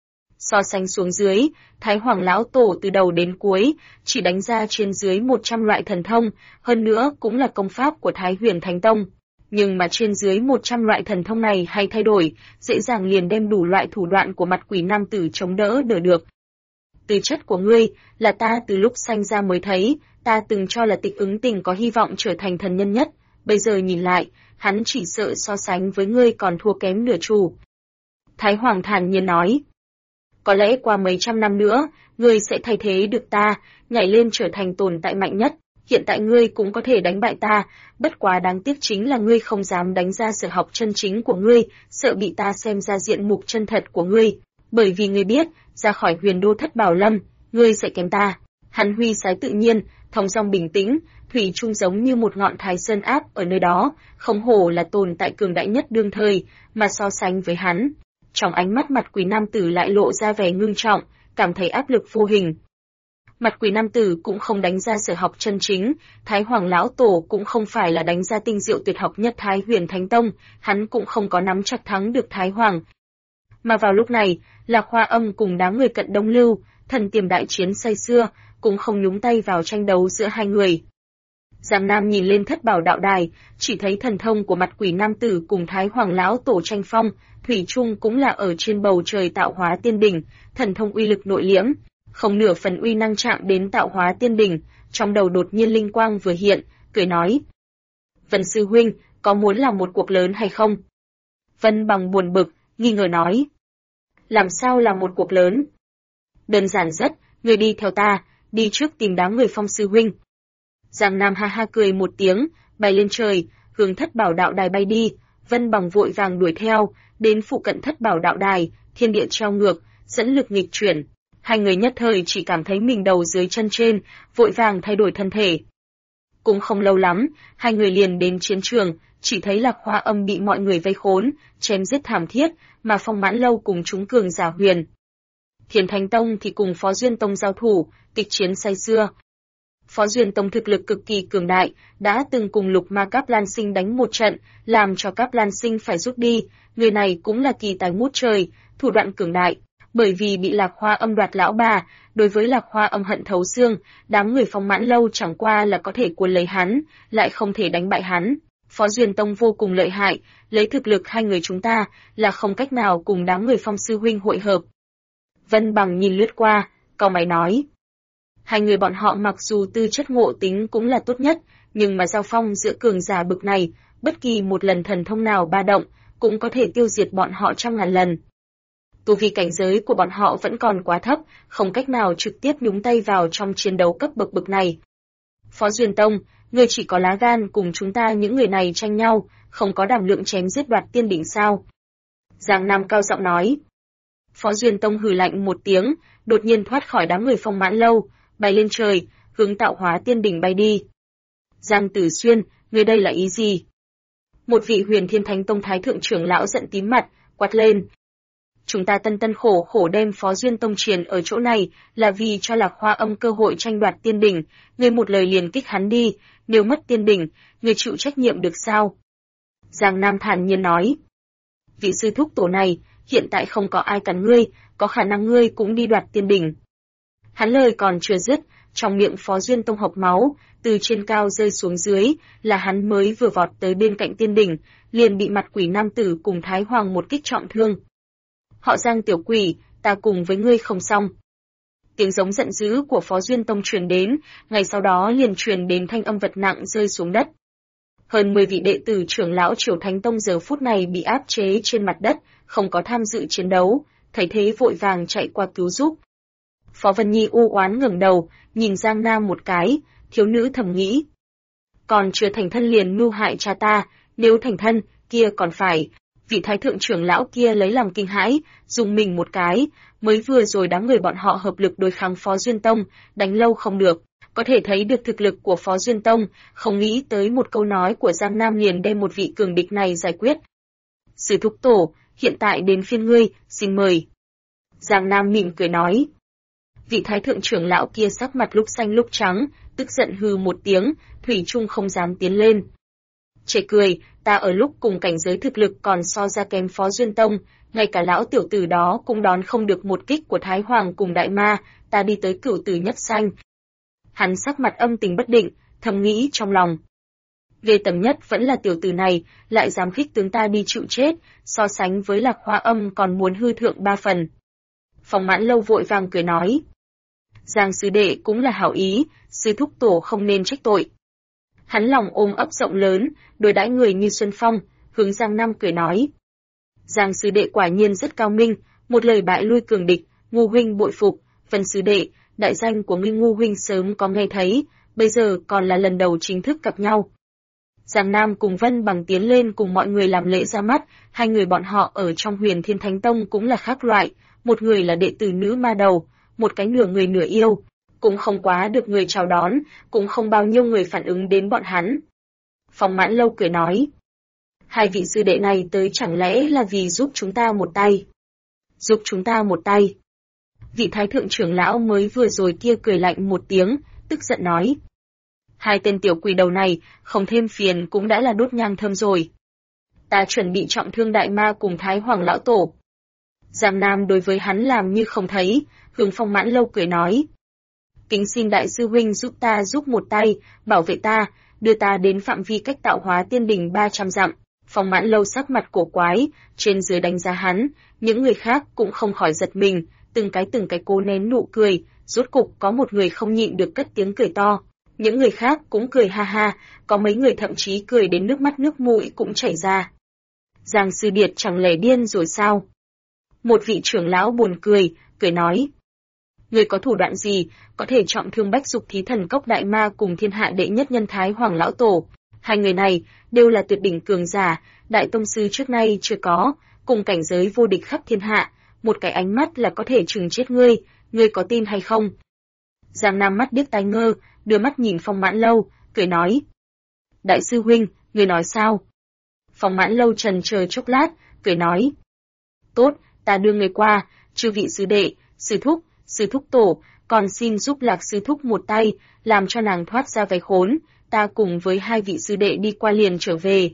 So sánh xuống dưới, Thái Hoàng lão tổ từ đầu đến cuối, chỉ đánh ra trên dưới 100 loại thần thông, hơn nữa cũng là công pháp của Thái Huyền Thánh Tông. Nhưng mà trên dưới 100 loại thần thông này hay thay đổi, dễ dàng liền đem đủ loại thủ đoạn của mặt quỷ nam tử chống đỡ được. Tư chất của ngươi, là ta từ lúc sanh ra mới thấy, ta từng cho là Tịch Ứng Tình có hy vọng trở thành thần nhân nhất, bây giờ nhìn lại, hắn chỉ sợ so sánh với ngươi còn thua kém nửa chủ. Thái Hoàng thản nhiên nói: có lẽ qua mấy trăm năm nữa, ngươi sẽ thay thế được ta, nhảy lên trở thành tồn tại mạnh nhất. Hiện tại ngươi cũng có thể đánh bại ta, bất quá đáng tiếc chính là ngươi không dám đánh ra sở học chân chính của ngươi, sợ bị ta xem ra diện mục chân thật của ngươi. Bởi vì ngươi biết, ra khỏi huyền đô thất bảo lâm, ngươi sẽ kém ta. Hắn huy sái tự nhiên, thong dong bình tĩnh, thủy chung giống như một ngọn thái sơn áp ở nơi đó, không hổ là tồn tại cường đại nhất đương thời, mà so sánh với hắn. Trong ánh mắt mặt quỷ nam tử lại lộ ra vẻ ngưng trọng, cảm thấy áp lực vô hình. Mặt quỷ nam tử cũng không đánh ra sở học chân chính, Thái Hoàng lão tổ cũng không phải là đánh ra tinh diệu tuyệt học nhất Thái Huyền Thánh Tông, hắn cũng không có nắm chắc thắng được Thái Hoàng. Mà vào lúc này, Lạc Hoa Âm cùng đám người cận Đông Lưu, thần tiềm đại chiến say xưa, cũng không nhúng tay vào tranh đấu giữa hai người. Giang Nam nhìn lên thất bảo đạo đài, chỉ thấy thần thông của mặt quỷ nam tử cùng Thái Hoàng lão tổ tranh phong, thủy chung cũng là ở trên bầu trời tạo hóa tiên đỉnh, thần thông uy lực nội liễm, không nửa phần uy năng chạm đến tạo hóa tiên đỉnh, trong đầu đột nhiên linh quang vừa hiện, cười nói: Vân sư huynh, có muốn làm một cuộc lớn hay không? Vân Bằng buồn bực, nghi ngờ nói: làm sao là một cuộc lớn? Đơn giản rất, người đi theo ta, đi trước tìm đám người Phong sư huynh. Giang Nam ha ha cười một tiếng, bay lên trời, hướng thất bảo đạo đài bay đi, Vân Bằng vội vàng đuổi theo, đến phụ cận Thất Bảo đạo đài, thiên địa treo ngược, dẫn lực nghịch chuyển. Hai người nhất thời chỉ cảm thấy mình đầu dưới chân trên, vội vàng thay đổi thân thể. Cũng không lâu lắm, hai người liền đến chiến trường, chỉ thấy Lạc Hoa Âm bị mọi người vây khốn, chém giết thảm thiết, mà Phong Mãn Lâu cùng chúng cường giả huyền Thiên Thánh Tông thì cùng Phó Duyên Tông giao thủ, kịch chiến say sưa. Phó Duyên Tông thực lực cực kỳ cường đại, đã từng cùng Lục Ma Cáp Lan Sinh đánh một trận, làm cho Cáp Lan Sinh phải rút đi. Người này cũng là kỳ tài ngút trời, thủ đoạn cường đại. Bởi vì bị Lạc Hoa Âm đoạt lão bà, đối với Lạc Hoa Âm hận thấu xương, đám người Phong Mãn Lâu chẳng qua là có thể cuốn lấy hắn, lại không thể đánh bại hắn. Phó Duyên Tông vô cùng lợi hại, lấy thực lực hai người chúng ta là không cách nào cùng đám người Phong sư huynh hội hợp. Vân Bằng nhìn lướt qua, cau mày nói. Hai người bọn họ mặc dù tư chất ngộ tính cũng là tốt nhất, nhưng mà giao phong giữa cường giả bực này, bất kỳ một lần thần thông nào ba động, cũng có thể tiêu diệt bọn họ trăm ngàn lần. Tu vi cảnh giới của bọn họ vẫn còn quá thấp, không cách nào trực tiếp nhúng tay vào trong chiến đấu cấp bậc bậc này. Phó Duyên Tông, ngươi chỉ có lá gan cùng chúng ta những người này tranh nhau, không có đảm lượng chém giết đoạt tiên đỉnh sao? Giang Nam cao giọng nói. Phó Duyên Tông hừ lạnh một tiếng, đột nhiên thoát khỏi đám người Phong Mãn Lâu, bay lên trời, hướng Tạo Hóa tiên đỉnh bay đi. Giang Tử Xuyên, ngươi đây là ý gì? Một vị Huyền Thiên Thánh Tông thái thượng trưởng lão giận tím mặt, quát lên. Chúng ta tân khổ khổ đem Phó Duyên Tông triền ở chỗ này là vì cho Lạc Hoa Âm cơ hội tranh đoạt tiên đỉnh, ngươi một lời liền kích hắn đi, nếu mất tiên đỉnh, ngươi chịu trách nhiệm được sao? Giang Nam thản nhiên nói. Vị sư thúc tổ này, hiện tại không có ai cản ngươi, có khả năng ngươi cũng đi đoạt tiên đỉnh. Hắn lời còn chưa dứt, trong miệng Phó Duyên Tông hộc máu, từ trên cao rơi xuống dưới, là hắn mới vừa vọt tới bên cạnh tiên đỉnh, liền bị mặt quỷ nam tử cùng Thái Hoàng một kích trọng thương. Họ Giang tiểu quỷ, ta cùng với ngươi không xong. Tiếng giống giận dữ của Phó Duyên Tông truyền đến, ngày sau đó liền truyền đến thanh âm vật nặng rơi xuống đất. Hơn 10 vị đệ tử trưởng lão Triều Thánh Tông giờ phút này bị áp chế trên mặt đất, không có tham dự chiến đấu, thấy thế vội vàng chạy qua cứu giúp. Phó Vân Nhi u oán ngẩng đầu, nhìn Giang Nam một cái, thiếu nữ thầm nghĩ. Còn chưa thành thân liền mưu hại cha ta, nếu thành thân, kia còn phải. Vị thái thượng trưởng lão kia lấy làm kinh hãi, dùng mình một cái, mới vừa rồi đám người bọn họ hợp lực đối kháng Phó Duyên Tông, đánh lâu không được, có thể thấy được thực lực của Phó Duyên Tông, không nghĩ tới một câu nói của Giang Nam liền đem một vị cường địch này giải quyết. Sư thúc tổ, hiện tại đến phiên ngươi, xin mời. Giang Nam mỉm cười nói. Vị thái thượng trưởng lão kia sắc mặt lúc xanh lúc trắng, tức giận hừ một tiếng, thủy chung không dám tiến lên. Trẻ cười, ta ở lúc cùng cảnh giới thực lực còn so ra kém Phó Duyên Tông, ngay cả lão tiểu tử đó cũng đón không được một kích của Thái Hoàng cùng Đại Ma, ta đi tới cửu tử nhất sanh. Hắn sắc mặt âm tình bất định, thầm nghĩ trong lòng. Ghê tởm nhất vẫn là tiểu tử này, lại dám khích tướng ta đi chịu chết, so sánh với Lạc Hoa Âm còn muốn hư thượng 3 phần. Phong Mãn Lâu vội vàng cười nói. Giang sư đệ cũng là hảo ý, sư thúc tổ không nên trách tội. Hắn lòng ôm ấp rộng lớn, đối đãi người như Xuân Phong, hướng Giang Nam cười nói. Giang sư đệ quả nhiên rất cao minh, một lời bại lui cường địch, Ngu huynh bội phục, Vân sư đệ, đại danh của ngươi Ngu huynh sớm có nghe thấy, bây giờ còn là lần đầu chính thức gặp nhau. Giang Nam cùng Vân Bằng tiến lên cùng mọi người làm lễ ra mắt, hai người bọn họ ở trong Huyền Thiên Thánh Tông cũng là khác loại, một người là đệ tử nữ ma đầu, một cái nửa người nửa yêu, cũng không quá được người chào đón, cũng không bao nhiêu người phản ứng đến bọn hắn. Phong Mãn Lâu cười nói, hai vị sư đệ này tới chẳng lẽ là vì giúp chúng ta một tay? Giúp chúng ta một tay. Vị thái thượng trưởng lão mới vừa rồi kia cười lạnh một tiếng, tức giận nói. Hai tên tiểu quỷ đầu này, không thêm phiền cũng đã là đốt nhang thơm rồi. Ta chuẩn bị trọng thương Đại Ma cùng Thái Hoàng lão tổ. Giang Nam đối với hắn làm như không thấy, hướng Phong Mãn Lâu cười nói. Kính xin đại sư huynh giúp ta giúp một tay, bảo vệ ta, đưa ta đến phạm vi cách Tạo Hóa tiên đỉnh 300 dặm. Phong Mãn Lâu sắc mặt cổ quái, trên dưới đánh giá hắn, những người khác cũng không khỏi giật mình, từng cái cố nén nụ cười, rốt cục có một người không nhịn được cất tiếng cười to. Những người khác cũng cười ha ha, có mấy người thậm chí cười đến nước mắt nước mũi cũng chảy ra. Giang sư điệt chẳng lẽ điên rồi sao? Một vị trưởng lão buồn cười, cười nói. Người có thủ đoạn gì, có thể trọng thương Bách Dục Thí Thần Cốc Đại Ma cùng thiên hạ đệ nhất nhân Thái Hoàng lão tổ? Hai người này đều là tuyệt đỉnh cường giả, đại tông sư trước nay chưa có, cùng cảnh giới vô địch khắp thiên hạ, một cái ánh mắt là có thể chừng chết ngươi có tin hay không? Giang Nam mắt điếc tai ngơ, đưa mắt nhìn Phong Mãn Lâu, cười nói. Đại sư huynh, ngươi nói sao? Phong Mãn Lâu trần chờ chốc lát, cười nói. Tốt, ta đưa ngươi qua, chư vị sư đệ, sư thúc tổ, còn xin giúp Lạc sư thúc một tay, làm cho nàng thoát ra váy khốn, ta cùng với hai vị sư đệ đi qua liền trở về.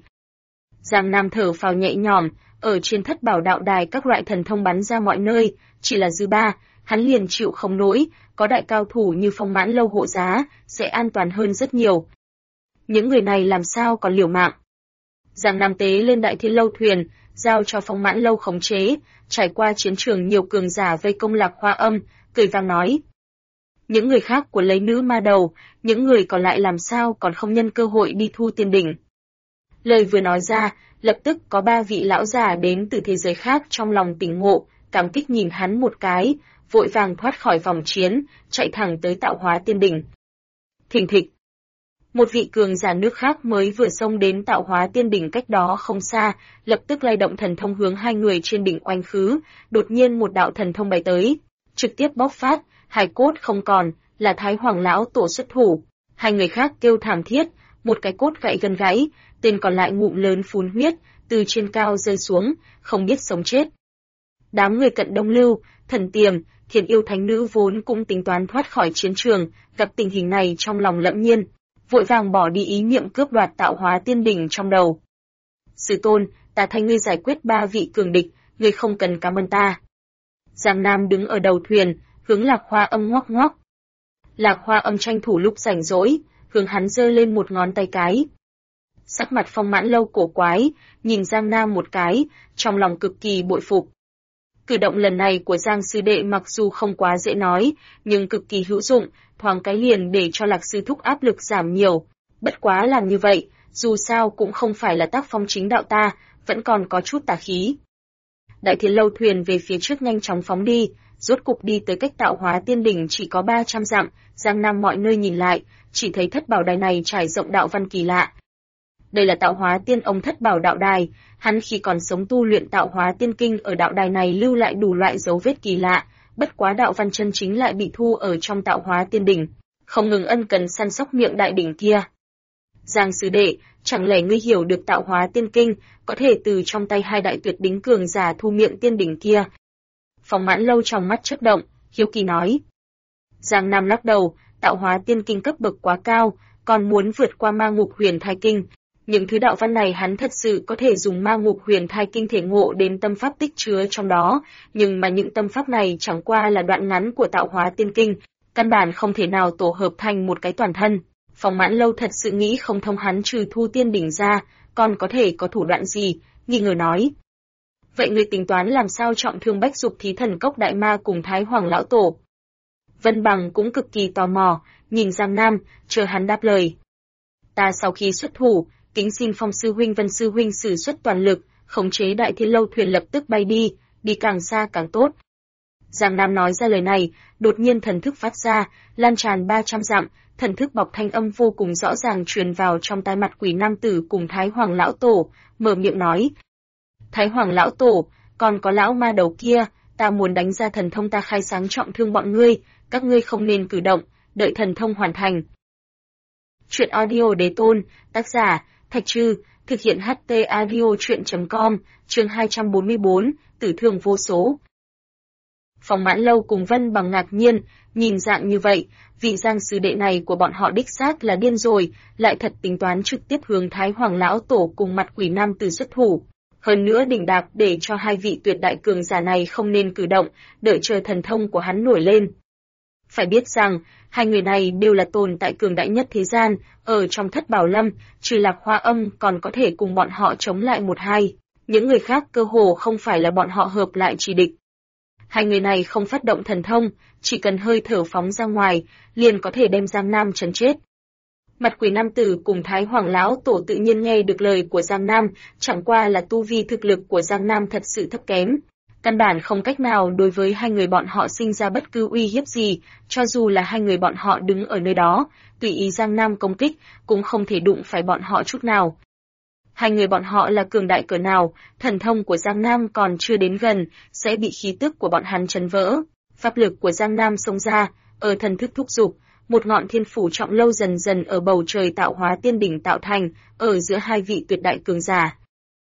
Giang Nam thở phào nhẹ nhõm, ở trên thất bảo đạo đài các loại thần thông bắn ra mọi nơi, chỉ là dư ba, hắn liền chịu không nổi, có đại cao thủ như Phong Mãn Lâu hộ giá, sẽ an toàn hơn rất nhiều. Những người này làm sao còn liều mạng. Giang Nam tế lên Đại Thiên Lâu thuyền, giao cho Phong Mãn Lâu khống chế, trải qua chiến trường nhiều cường giả vây công Lạc Hoa Âm, cười vang nói. Những người khác của lấy nữ ma đầu, những người còn lại làm sao còn không nhân cơ hội đi thu tiên đỉnh. Lời vừa nói ra, lập tức có 3 vị lão già đến từ thế giới khác trong lòng tỉnh ngộ, cảm kích nhìn hắn một cái, vội vàng thoát khỏi vòng chiến, chạy thẳng tới Tạo Hóa Tiên đỉnh. Thình thịch. Một vị cường giả nước khác mới vừa xông đến Tạo Hóa Tiên đỉnh cách đó không xa, lập tức lay động thần thông hướng hai người trên đỉnh oanh khứ, đột nhiên một đạo thần thông bay tới, trực tiếp bóc phát, hài cốt không còn, là Thái Hoàng lão tổ xuất thủ. Hai người khác kêu thảm thiết, một cái cốt gãy gần gãy, tên còn lại ngụm lớn phun huyết, từ trên cao rơi xuống, không biết sống chết. Đám người Cận Đông Lưu, Thần Tiềm, Thiền Yêu Thánh Nữ vốn cũng tính toán thoát khỏi chiến trường, gặp tình hình này trong lòng lẫm nhiên, vội vàng bỏ đi ý niệm cướp đoạt Tạo Hóa Tiên đỉnh trong đầu. Sư tôn, ta thay ngươi giải quyết 3 vị cường địch, ngươi không cần cảm ơn ta. Giang Nam đứng ở đầu thuyền, hướng Lạc Hoa Âm ngoắc ngoắc. Lạc Hoa Âm tranh thủ lúc rảnh rỗi, hướng hắn giơ lên một ngón tay cái. Sắc mặt Phong Mãn Lâu cổ quái, nhìn Giang Nam một cái, trong lòng cực kỳ bội phục. Cử động lần này của Giang sư đệ mặc dù không quá dễ nói, nhưng cực kỳ hữu dụng, thoáng cái liền để cho Lạc sư thúc áp lực giảm nhiều. Bất quá làm như vậy, dù sao cũng không phải là tác phong chính đạo ta, vẫn còn có chút tà khí. Đại Thiên Lâu thuyền về phía trước nhanh chóng phóng đi, rốt cục đi tới cách Tạo Hóa Tiên đỉnh chỉ có 300 dặm, Giang Nam mọi nơi nhìn lại, chỉ thấy thất bảo đài này trải rộng đạo văn kỳ lạ. Đây là Tạo Hóa Tiên ông thất bảo đạo đài, hắn khi còn sống tu luyện Tạo Hóa Tiên kinh ở đạo đài này lưu lại đủ loại dấu vết kỳ lạ, bất quá đạo văn chân chính lại bị thu ở trong Tạo Hóa Tiên đỉnh, không ngừng ân cần săn sóc miệng đại đỉnh kia. Giang sư đệ, chẳng lẽ ngươi hiểu được Tạo Hóa Tiên kinh, có thể từ trong tay hai đại tuyệt đỉnh cường giả thu miệng tiên đỉnh kia? Phong Mãn Lâu trong mắt chớp động, hiếu kỳ nói. Giang Nam lắc đầu, Tạo Hóa Tiên kinh cấp bậc quá cao, còn muốn vượt qua Ma Ngục Huyền Thai kinh. Những thứ đạo văn này hắn thật sự có thể dùng Ma Ngục Huyền Thai kinh thể ngộ đến tâm pháp tích chứa trong đó, nhưng mà những tâm pháp này chẳng qua là đoạn ngắn của Tạo Hóa Tiên kinh, căn bản không thể nào tổ hợp thành một cái toàn thân. Phong Mãn Lâu thật sự nghĩ không thông hắn trừ thu tiên đỉnh ra, còn có thể có thủ đoạn gì, nghi ngờ nói. Vậy ngươi tính toán làm sao trọng thương Bách Dục Thí Thần Cốc Đại Ma cùng Thái Hoàng Lão Tổ? Vân Bằng cũng cực kỳ tò mò, nhìn Giang Nam, chờ hắn đáp lời. Ta sau khi xuất thủ, kính xin Phong sư huynh Vân sư huynh sử xuất toàn lực, khống chế Đại Thiên Lâu thuyền lập tức bay đi càng xa càng tốt. Giang Nam nói ra lời này, đột nhiên thần thức phát ra, lan tràn 300 dặm, thần thức bọc thanh âm vô cùng rõ ràng truyền vào trong tai mặt Quỷ nam tử cùng Thái Hoàng Lão Tổ, mở miệng nói. Thái Hoàng Lão Tổ, còn có lão ma đầu kia, ta muốn đánh ra thần thông ta khai sáng trọng thương bọn ngươi, các ngươi không nên cử động, đợi thần thông hoàn thành. Chuyện audio đế tôn, tác giả, Thạch Trư, thực hiện HT audio chuyện.com, chương 244, tử thương vô số. Phong Mãn Lâu cùng Vân Bằng ngạc nhiên, nhìn dạng như vậy, vị Giang sư đệ này của bọn họ đích xác là điên rồi, lại thật tính toán trực tiếp hướng Thái Hoàng Lão Tổ cùng mặt Quỷ nam tử xuất thủ. Hơn nữa đỉnh đạc để cho hai vị tuyệt đại cường giả này không nên cử động, đợi chờ thần thông của hắn nổi lên. Phải biết rằng, hai người này đều là tồn tại cường đại nhất thế gian, ở trong thất bảo lâm, trừ Lạc Hoa Âm còn có thể cùng bọn họ chống lại một hai. Những người khác cơ hồ không phải là bọn họ hợp lại chỉ địch. Hai người này không phát động thần thông, chỉ cần hơi thở phóng ra ngoài, liền có thể đem Giang Nam trấn chết. Mặt Quỷ nam tử cùng Thái Hoàng Lão Tổ tự nhiên nghe được lời của Giang Nam, chẳng qua là tu vi thực lực của Giang Nam thật sự thấp kém. Căn bản không cách nào đối với hai người bọn họ sinh ra bất cứ uy hiếp gì, cho dù là hai người bọn họ đứng ở nơi đó, tùy ý Giang Nam công kích, cũng không thể đụng phải bọn họ chút nào. Hai người bọn họ là cường đại cỡ nào, thần thông của Giang Nam còn chưa đến gần, sẽ bị khí tức của bọn hắn chấn vỡ. Pháp lực của Giang Nam xông ra, ở thần thức thúc giục, một ngọn thiên phủ trọng lâu dần dần ở bầu trời tạo hóa tiên đỉnh tạo thành, ở giữa hai vị tuyệt đại cường giả.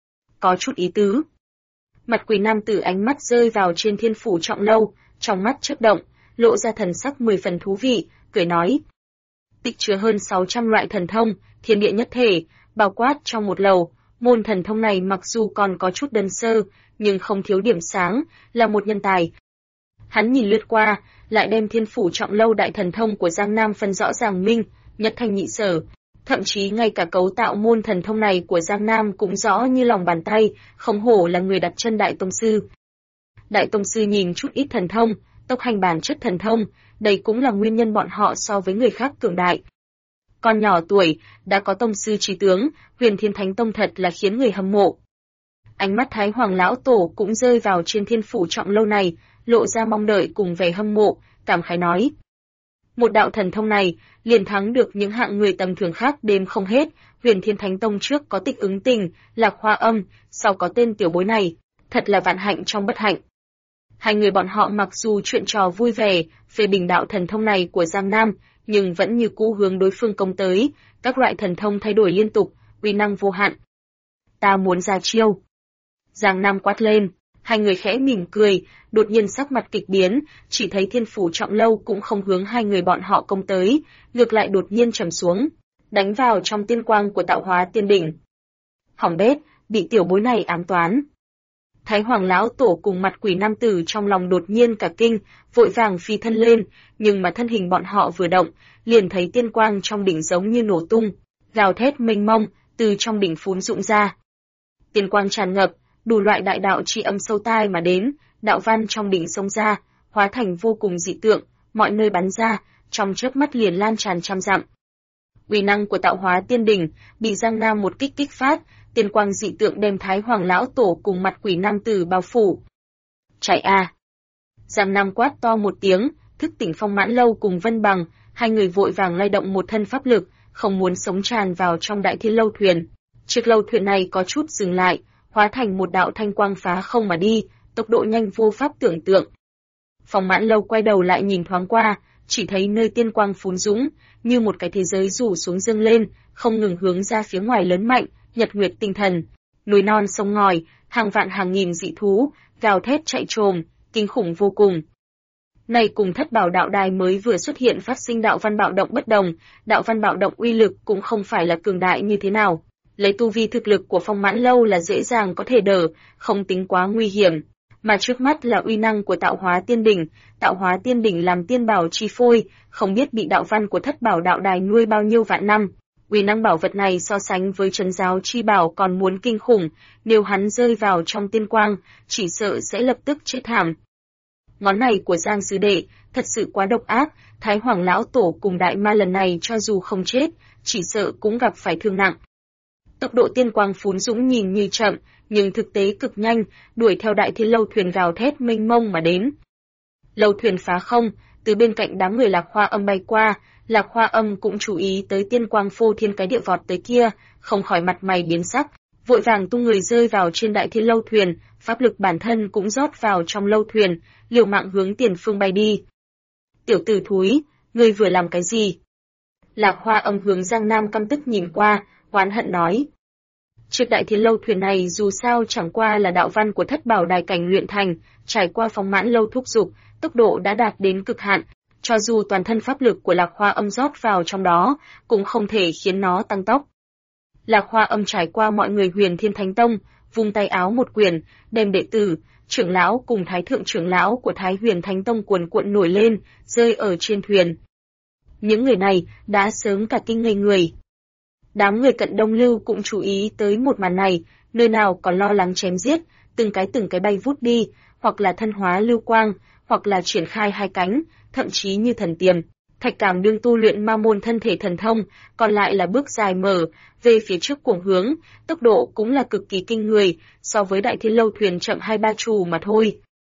Có chút ý tứ. Mặt quỷ nam tử ánh mắt rơi vào trên thiên phủ trọng lâu, trong mắt chớp động, lộ ra thần sắc 10 phần thú vị, cười nói. Tích chứa hơn 600 loại thần thông, thiên địa nhất thể, bao quát trong một lầu, môn thần thông này mặc dù còn có chút đơn sơ, nhưng không thiếu điểm sáng, là một nhân tài. Hắn nhìn lướt qua, lại đem thiên phủ trọng lâu đại thần thông của Giang Nam phân rõ ràng minh, nhất thanh nhị sở. Thậm chí ngay cả cấu tạo môn thần thông này của Giang Nam cũng rõ như lòng bàn tay, không hổ là người đặt chân Đại Tông Sư. Đại Tông Sư nhìn chút ít thần thông, tốc hành bản chất thần thông, đây cũng là nguyên nhân bọn họ so với người khác cường đại. Con nhỏ tuổi, đã có Tông Sư trí tướng, Huyền Thiên Thánh Tông thật là khiến người hâm mộ. Ánh mắt Thái Hoàng Lão Tổ cũng rơi vào trên thiên phủ trọng lâu này, lộ ra mong đợi cùng vẻ hâm mộ, cảm khái nói. Một đạo thần thông này, liền thắng được những hạng người tầm thường khác đếm không hết, Huyền Thiên Thánh Tông trước có Tịch Ứng Tình, Lạc Hoa Âm, sau có tên tiểu bối này, thật là vạn hạnh trong bất hạnh. Hai người bọn họ mặc dù chuyện trò vui vẻ, phê bình đạo thần thông này của Giang Nam, nhưng vẫn như cũ hướng đối phương công tới, các loại thần thông thay đổi liên tục, uy năng vô hạn. Ta muốn ra chiêu. Giang Nam quát lên, hai người khẽ mỉm cười, đột nhiên sắc mặt kịch biến, chỉ thấy thiên phủ trọng lâu cũng không hướng hai người bọn họ công tới, ngược lại đột nhiên trầm xuống, đánh vào trong tiên quang của tạo hóa tiên đỉnh. Hỏng bét, bị tiểu bối này ám toán. Thái Hoàng Lão Tổ cùng mặt quỷ nam tử trong lòng đột nhiên cả kinh, vội vàng phi thân lên, nhưng mà thân hình bọn họ vừa động, liền thấy tiên quang trong đỉnh giống như nổ tung, gào thét mênh mông, từ trong đỉnh phún rụng ra. Tiên quang tràn ngập, đủ loại đại đạo chi âm sâu tai mà đến, đạo văn trong đỉnh xông ra, hóa thành vô cùng dị tượng, mọi nơi bắn ra, trong chớp mắt liền lan tràn trăm dặm. Uy năng của tạo hóa tiên đỉnh bị Giang Nam một kích phát, tiên quang dị tượng đem Thái Hoàng Lão Tổ cùng mặt quỷ nam tử bao phủ. Chạy a! Giang Nam quát to một tiếng, thức tỉnh Phong Mãn Lâu cùng Vân Bằng, hai người vội vàng lay động một thân pháp lực, không muốn sống tràn vào trong Đại Thiên Lâu thuyền. Chiếc lâu thuyền này có chút dừng lại, hóa thành một đạo thanh quang phá không mà đi, tốc độ nhanh vô pháp tưởng tượng. Phong Mãn Lâu quay đầu lại nhìn thoáng qua, chỉ thấy nơi tiên quang phún dũng, như một cái thế giới rủ xuống dâng lên, không ngừng hướng ra phía ngoài lớn mạnh, nhật nguyệt tinh thần, núi non sông ngòi, hàng vạn hàng nghìn dị thú, gào thét chạy trồm, kinh khủng vô cùng. Này cùng Thất Bảo đạo đài mới vừa xuất hiện phát sinh đạo văn bạo động bất đồng, đạo văn bạo động uy lực cũng không phải là cường đại như thế nào. Lấy tu vi thực lực của Phong Mãn Lâu là dễ dàng có thể đỡ, không tính quá nguy hiểm. Mà trước mắt là uy năng của tạo hóa tiên đỉnh làm tiên bảo chi phôi, không biết bị đạo văn của Thất Bảo đạo đài nuôi bao nhiêu vạn năm. Uy năng bảo vật này so sánh với trấn giáo chi bảo còn muốn kinh khủng, nếu hắn rơi vào trong tiên quang, chỉ sợ sẽ lập tức chết thảm. Ngón này của Giang Sư Đệ, thật sự quá độc ác, Thái Hoàng Lão Tổ cùng Đại Ma lần này cho dù không chết, chỉ sợ cũng gặp phải thương nặng. Tốc độ tiên quang phún dũng nhìn như chậm, nhưng thực tế cực nhanh, đuổi theo Đại Thiên Lâu thuyền gào thét mênh mông mà đến. Lâu thuyền phá không, từ bên cạnh đám người Lạc Hoa Âm bay qua, Lạc Hoa Âm cũng chú ý tới tiên quang phô thiên cái địa vọt tới kia, không khỏi mặt mày biến sắc, vội vàng tung người rơi vào trên Đại Thiên Lâu thuyền, pháp lực bản thân cũng rót vào trong lâu thuyền, liều mạng hướng tiền phương bay đi. Tiểu tử thúi, ngươi vừa làm cái gì? Lạc Hoa Âm hướng Giang Nam căm tức nhìn qua, oán hận nói. Chiếc Đại Thiên Lâu thuyền này dù sao chẳng qua là đạo văn của Thất Bảo đài cảnh luyện thành, trải qua Phong Mãn Lâu thúc giục, tốc độ đã đạt đến cực hạn, cho dù toàn thân pháp lực của Lạc Hoa Âm rót vào trong đó, cũng không thể khiến nó tăng tốc. Lạc Hoa Âm trải qua mọi người Huyền Thiên Thánh Tông, vung tay áo một quyền, đem đệ tử, trưởng lão cùng thái thượng trưởng lão của Thái Huyền Thánh Tông cuồn cuộn nổi lên, rơi ở trên thuyền. Những người này đã sớm cả kinh ngây người. Đám người Cận Đông Lưu cũng chú ý tới một màn này, nơi nào còn lo lắng chém giết, từng cái bay vút đi, hoặc là thân hóa lưu quang, hoặc là triển khai hai cánh, thậm chí như thần tiềm. Thạch Cảm đương tu luyện ma môn thân thể thần thông, còn lại là bước dài mở, về phía trước cuồng hướng, tốc độ cũng là cực kỳ kinh người, so với Đại Thiên Lâu thuyền chậm 2-3 chu mà thôi.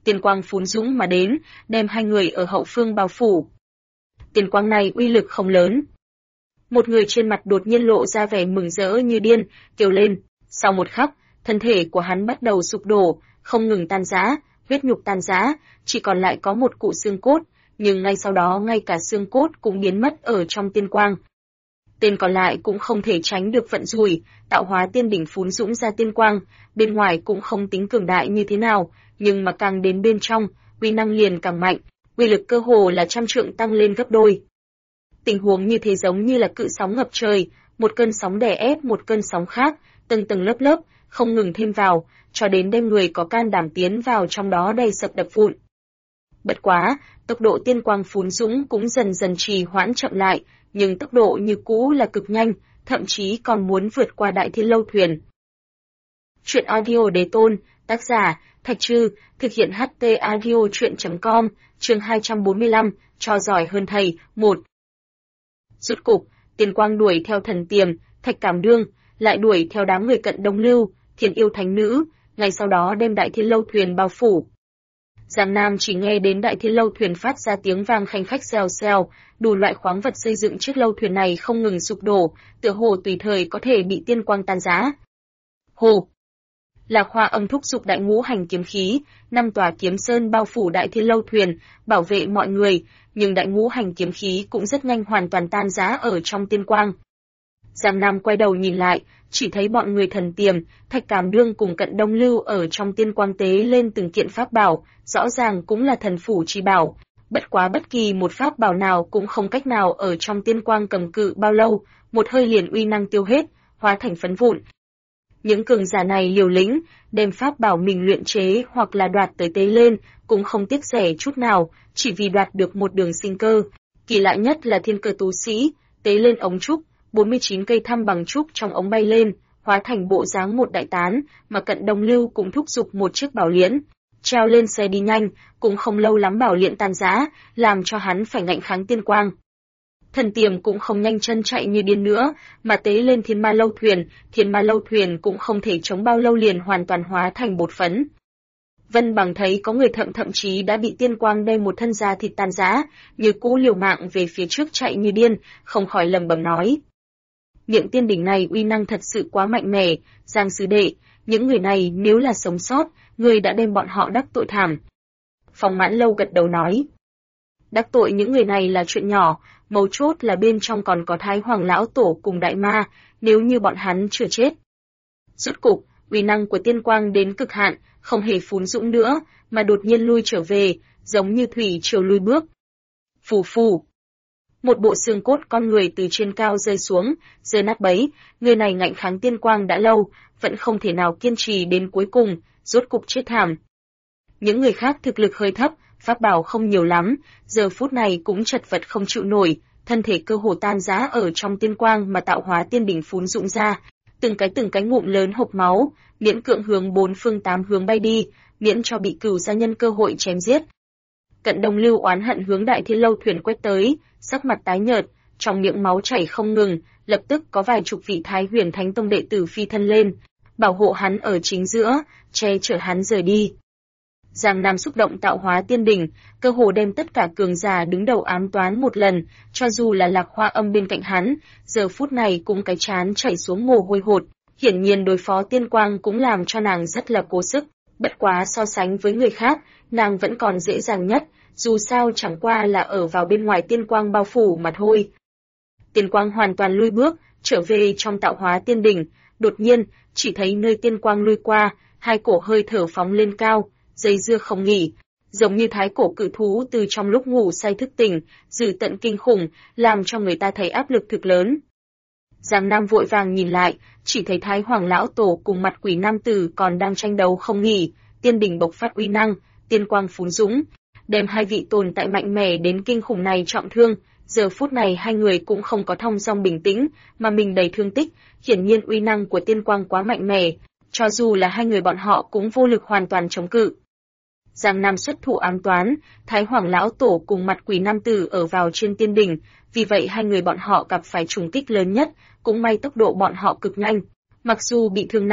Tiên quang phún dũng mà đến, đem hai người ở hậu phương bao phủ. Tiên quang này uy lực không lớn. Một người trên mặt đột nhiên lộ ra vẻ mừng rỡ như điên, kêu lên. Sau một khắc, thân thể của hắn bắt đầu sụp đổ, không ngừng tan rã, huyết nhục tan rã, chỉ còn lại có một cụ xương cốt, nhưng ngay sau đó ngay cả xương cốt cũng biến mất ở trong tiên quang. Tên còn lại cũng không thể tránh được vận rủi, tạo hóa tiên đỉnh phún dũng ra tiên quang, bên ngoài cũng không tính cường đại như thế nào, nhưng mà càng đến bên trong, uy năng liền càng mạnh, uy lực cơ hồ là trăm trượng tăng lên gấp đôi. Tình huống như thế giống như là cự sóng ngập trời, một cơn sóng đè ép một cơn sóng khác, tầng tầng lớp lớp, không ngừng thêm vào, cho đến đem người có can đảm tiến vào trong đó đầy sập đập vụn. Bất quá, tốc độ tiên quang phún dũng cũng dần dần trì hoãn chậm lại, nhưng tốc độ như cũ là cực nhanh, thậm chí còn muốn vượt qua Đại Thiên Lâu Thuyền. Truyện audio Đế Tôn, tác giả, Thạch Trư, thực hiện HT audio truyện.com, chương 245, cho giỏi hơn thầy, 1. Rốt cục, tiên quang đuổi theo Thần Tiềm, Thạch Cảm Đương, lại đuổi theo đám người Cận Đông Lưu, Thiên Yêu Thánh Nữ, ngay sau đó đem Đại Thiên Lâu Thuyền bao phủ. Giang Nam chỉ nghe đến Đại Thiên Lâu Thuyền phát ra tiếng vang khanh khách xèo xèo, đủ loại khoáng vật xây dựng chiếc lâu thuyền này không ngừng sụp đổ, tựa hồ tùy thời có thể bị tiên quang tan rã. Hồ! Lạc Hoa âm thúc giục đại ngũ hành kiếm khí, 5 tòa kiếm sơn bao phủ Đại Thiên Lâu Thuyền, bảo vệ mọi người, nhưng đại ngũ hành kiếm khí cũng rất nhanh hoàn toàn tan rã ở trong tiên quang. Giang Nam quay đầu nhìn lại, chỉ thấy bọn người Thần Tiềm, Thạch Cảm Đương cùng Cận Đông Lưu ở trong tiên quang tế lên từng kiện pháp bảo, rõ ràng cũng là thần phủ chi bảo. Bất quá bất kỳ một pháp bảo nào cũng không cách nào ở trong tiên quang cầm cự bao lâu, một hơi liền uy năng tiêu hết, hóa thành phấn vụn. Những cường giả này liều lĩnh, đem pháp bảo mình luyện chế hoặc là đoạt tới tế lên, cũng không tiếc rẻ chút nào, chỉ vì đoạt được một đường sinh cơ. Kỳ lạ nhất là thiên cơ tú sĩ, tế lên ống trúc, 49 cây thăm bằng trúc trong ống bay lên, hóa thành bộ dáng một đại tán, mà Cận Đông Lưu cũng thúc giục một chiếc bảo liễn, treo lên xe đi nhanh, cũng không lâu lắm bảo liễn tan rã, làm cho hắn phải ngạnh kháng tiên quang. Thần Tiềm cũng không nhanh chân chạy như điên nữa, mà tế lên Thiên Ma Lâu Thuyền, Thiên Ma Lâu Thuyền cũng không thể chống bao lâu liền hoàn toàn hóa thành bột phấn. Vân Bằng thấy có người thậm chí đã bị tiên quang đem một thân da thịt tan rã, như cũ liều mạng về phía trước chạy như điên, không khỏi lẩm bẩm nói. Miệng tiên đỉnh này uy năng thật sự quá mạnh mẽ, Giang sư đệ, những người này nếu là sống sót, người đã đem bọn họ đắc tội thảm. Phong Mãn Lâu gật đầu nói. Đắc tội những người này là chuyện nhỏ, mấu chốt là bên trong còn có Thái Hoàng Lão Tổ cùng Đại Ma, nếu như bọn hắn chưa chết. Rốt cục, uy năng của tiên quang đến cực hạn, không hề phún dũng nữa, mà đột nhiên lui trở về, giống như thủy triều lui bước. Phù phù. Một bộ xương cốt con người từ trên cao rơi xuống, rơi nát bấy, người này ngạnh kháng tiên quang đã lâu, vẫn không thể nào kiên trì đến cuối cùng, rốt cục chết thảm. Những người khác thực lực hơi thấp, pháp bảo không nhiều lắm, giờ phút này cũng chật vật không chịu nổi, thân thể cơ hồ tan rã ở trong tiên quang mà tạo hóa tiên đỉnh phún dũng ra, từng cái ngụm lớn hộc máu, miễn cưỡng hướng 4 phương 8 hướng bay đi, miễn cho bị cửu gia nhân cơ hội chém giết. Cận Đông Lưu oán hận hướng Đại Thiên Lâu Thuyền quét tới, sắc mặt tái nhợt, trong miệng máu chảy không ngừng, lập tức có vài chục vị Thái Huyền Thánh Tông đệ tử phi thân lên, bảo hộ hắn ở chính giữa, che chở hắn rời đi. Giang Nam xúc động tạo hóa tiên đỉnh, cơ hồ đem tất cả cường giả đứng đầu ám toán một lần, cho dù là Lạc Hoa Âm bên cạnh hắn, giờ phút này cũng cái trán chảy xuống mồ hôi hột, hiển nhiên đối phó tiên quang cũng làm cho nàng rất là cố sức, bất quá so sánh với người khác, nàng vẫn còn dễ dàng nhất, dù sao chẳng qua là ở vào bên ngoài tiên quang bao phủ mà thôi. Tiên quang hoàn toàn lui bước, trở về trong tạo hóa tiên đỉnh, đột nhiên, chỉ thấy nơi tiên quang lui qua, hai cổ hơi thở phóng lên cao, dây dưa không nghỉ, giống như thái cổ cự thú từ trong lúc ngủ say thức tỉnh, dữ tận kinh khủng, làm cho người ta thấy áp lực thực lớn. Giang Nam vội vàng nhìn lại, chỉ thấy Thái Hoàng Lão Tổ cùng mặt quỷ nam tử còn đang tranh đấu không nghỉ, tiên đỉnh bộc phát uy năng, tiên quang phún dũng, đem hai vị tồn tại mạnh mẽ đến kinh khủng này trọng thương. Giờ phút này hai người cũng không có thong dong bình tĩnh, mà mình đầy thương tích, hiển nhiên uy năng của tiên quang quá mạnh mẽ, cho dù là hai người bọn họ cũng vô lực hoàn toàn chống cự. Giang Nam xuất thủ ám toán, Thái Hoàng Lão Tổ cùng mặt quỷ nam tử ở vào trên tiên đỉnh, vì vậy hai người bọn họ gặp phải trùng kích lớn nhất, cũng may tốc độ bọn họ cực nhanh. Mặc dù bị thương nặng,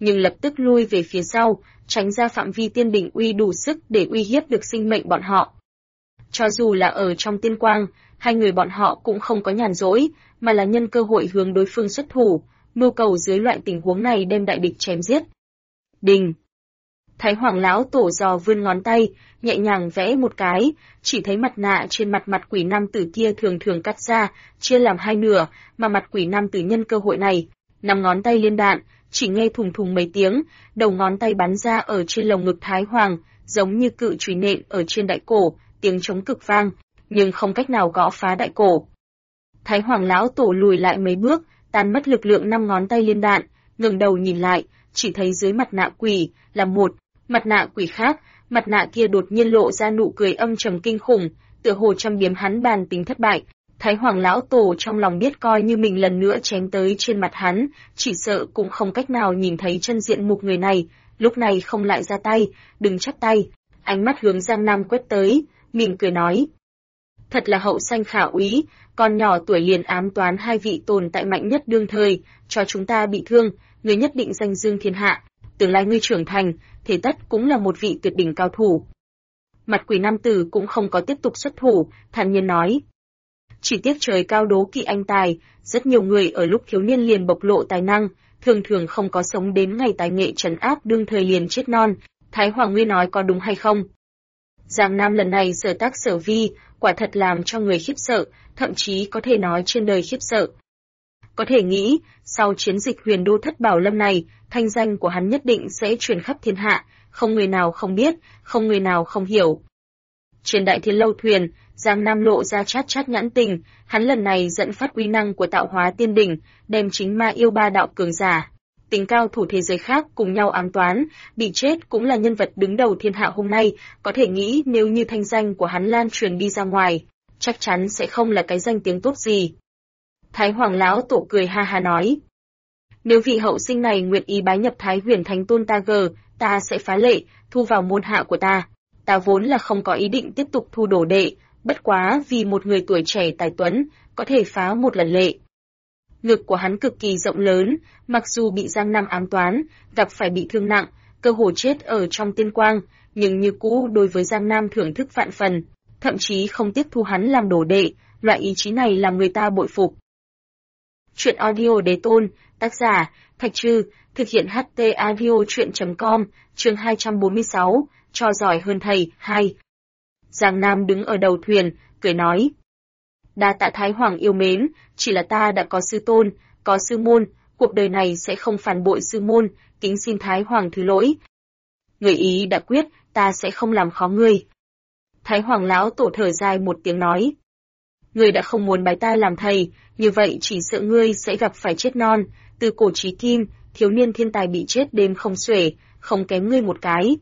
nhưng lập tức lui về phía sau, tránh ra phạm vi tiên đỉnh uy đủ sức để uy hiếp được sinh mệnh bọn họ. Cho dù là ở trong tiên quang, hai người bọn họ cũng không có nhàn rỗi, mà là nhân cơ hội hướng đối phương xuất thủ, mưu cầu dưới loại tình huống này đem đại địch chém giết. Đình. Thái Hoàng lão tổ giò vươn ngón tay, nhẹ nhàng vẽ một cái, chỉ thấy mặt nạ trên mặt quỷ nam tử kia thường thường cắt ra, chia làm hai nửa, mà mặt quỷ nam tử nhân cơ hội này, nắm ngón tay liên đạn, chỉ nghe thùng thùng mấy tiếng, đầu ngón tay bắn ra ở trên lồng ngực Thái Hoàng, giống như cự chùy nện ở trên đại cổ, tiếng trống cực vang, nhưng không cách nào gõ phá đại cổ. Thái Hoàng lão tổ lùi lại mấy bước, tan mất lực lượng 5 ngón tay liên đạn, ngẩng đầu nhìn lại, chỉ thấy dưới mặt nạ quỷ là một mặt nạ quỷ khác, mặt nạ kia đột nhiên lộ ra nụ cười âm trầm kinh khủng, tựa hồ châm biếm hắn bàn tính thất bại. Thái Hoàng lão tổ trong lòng biết coi như mình lần nữa chém tới trên mặt hắn, chỉ sợ cũng không cách nào nhìn thấy chân diện mục người này, lúc này không lại ra tay, đừng chắp tay, ánh mắt hướng Giang Nam quét tới, mỉm cười nói: "Thật là hậu sanh khả úy, con nhỏ tuổi liền ám toán hai vị tồn tại mạnh nhất đương thời, cho chúng ta bị thương, người nhất định danh dương thiên hạ, tương lai ngươi trưởng thành, thế tất cũng là một vị tuyệt đỉnh cao thủ." Mặt quỷ nam tử cũng không có tiếp tục xuất thủ, thản nhiên nói: "Chỉ tiếc trời cao đố kỵ anh tài, rất nhiều người ở lúc thiếu niên liền bộc lộ tài năng, thường thường không có sống đến ngày tài nghệ trấn áp đương thời liền chết non, Thái Hoàng ngươi nói có đúng hay không?" Giang Nam lần này sở tác sở vi, quả thật làm cho người khiếp sợ, thậm chí có thể nói trên đời khiếp sợ. Có thể nghĩ, sau chiến dịch Huyền Đô Thất Bảo Lâm này, thanh danh của hắn nhất định sẽ truyền khắp thiên hạ, không người nào không biết, không người nào không hiểu. Trên Đại Thiên Lâu thuyền, Giang Nam lộ ra chát chát nhãn tình, hắn lần này dẫn phát uy năng của tạo hóa tiên đỉnh, đem chính ma yêu ba đạo cường giả, tính cao thủ thế giới khác cùng nhau ám toán, bị chết cũng là nhân vật đứng đầu thiên hạ hôm nay, có thể nghĩ nếu như thanh danh của hắn lan truyền đi ra ngoài, chắc chắn sẽ không là cái danh tiếng tốt gì. Thái Hoàng lão tổ cười ha ha nói: "Nếu vị hậu sinh này nguyện ý bái nhập Thái Huyền Thánh Tôn ta sẽ phá lệ, thu vào môn hạ của ta. Ta vốn là không có ý định tiếp tục thu đồ đệ, bất quá vì một người tuổi trẻ tài tuấn, có thể phá một lần lệ." Ngực của hắn cực kỳ rộng lớn, mặc dù bị Giang Nam ám toán, gặp phải bị thương nặng, cơ hồ chết ở trong tiên quang, nhưng như cũ đối với Giang Nam thưởng thức vạn phần, thậm chí không tiếp thu hắn làm đồ đệ, loại ý chí này làm người ta bội phục. Truyện audio Đế Tôn, tác giả Thạch Trư, thực hiện HT audio truyện.com, chương 246, cho giỏi hơn thầy, 2. Giang Nam đứng ở đầu thuyền, cười nói: "Đa tạ Thái Hoàng yêu mến, chỉ là ta đã có sư tôn, có sư môn, cuộc đời này sẽ không phản bội sư môn, kính xin Thái Hoàng thứ lỗi. Người ý đã quyết, ta sẽ không làm khó ngươi." Thái Hoàng lão tổ thở dài một tiếng nói: "Ngươi đã không muốn bái ta làm thầy, như vậy chỉ sợ ngươi sẽ gặp phải chết non, từ cổ chí kim, thiếu niên thiên tài bị chết đêm không xuể, không kém ngươi một cái."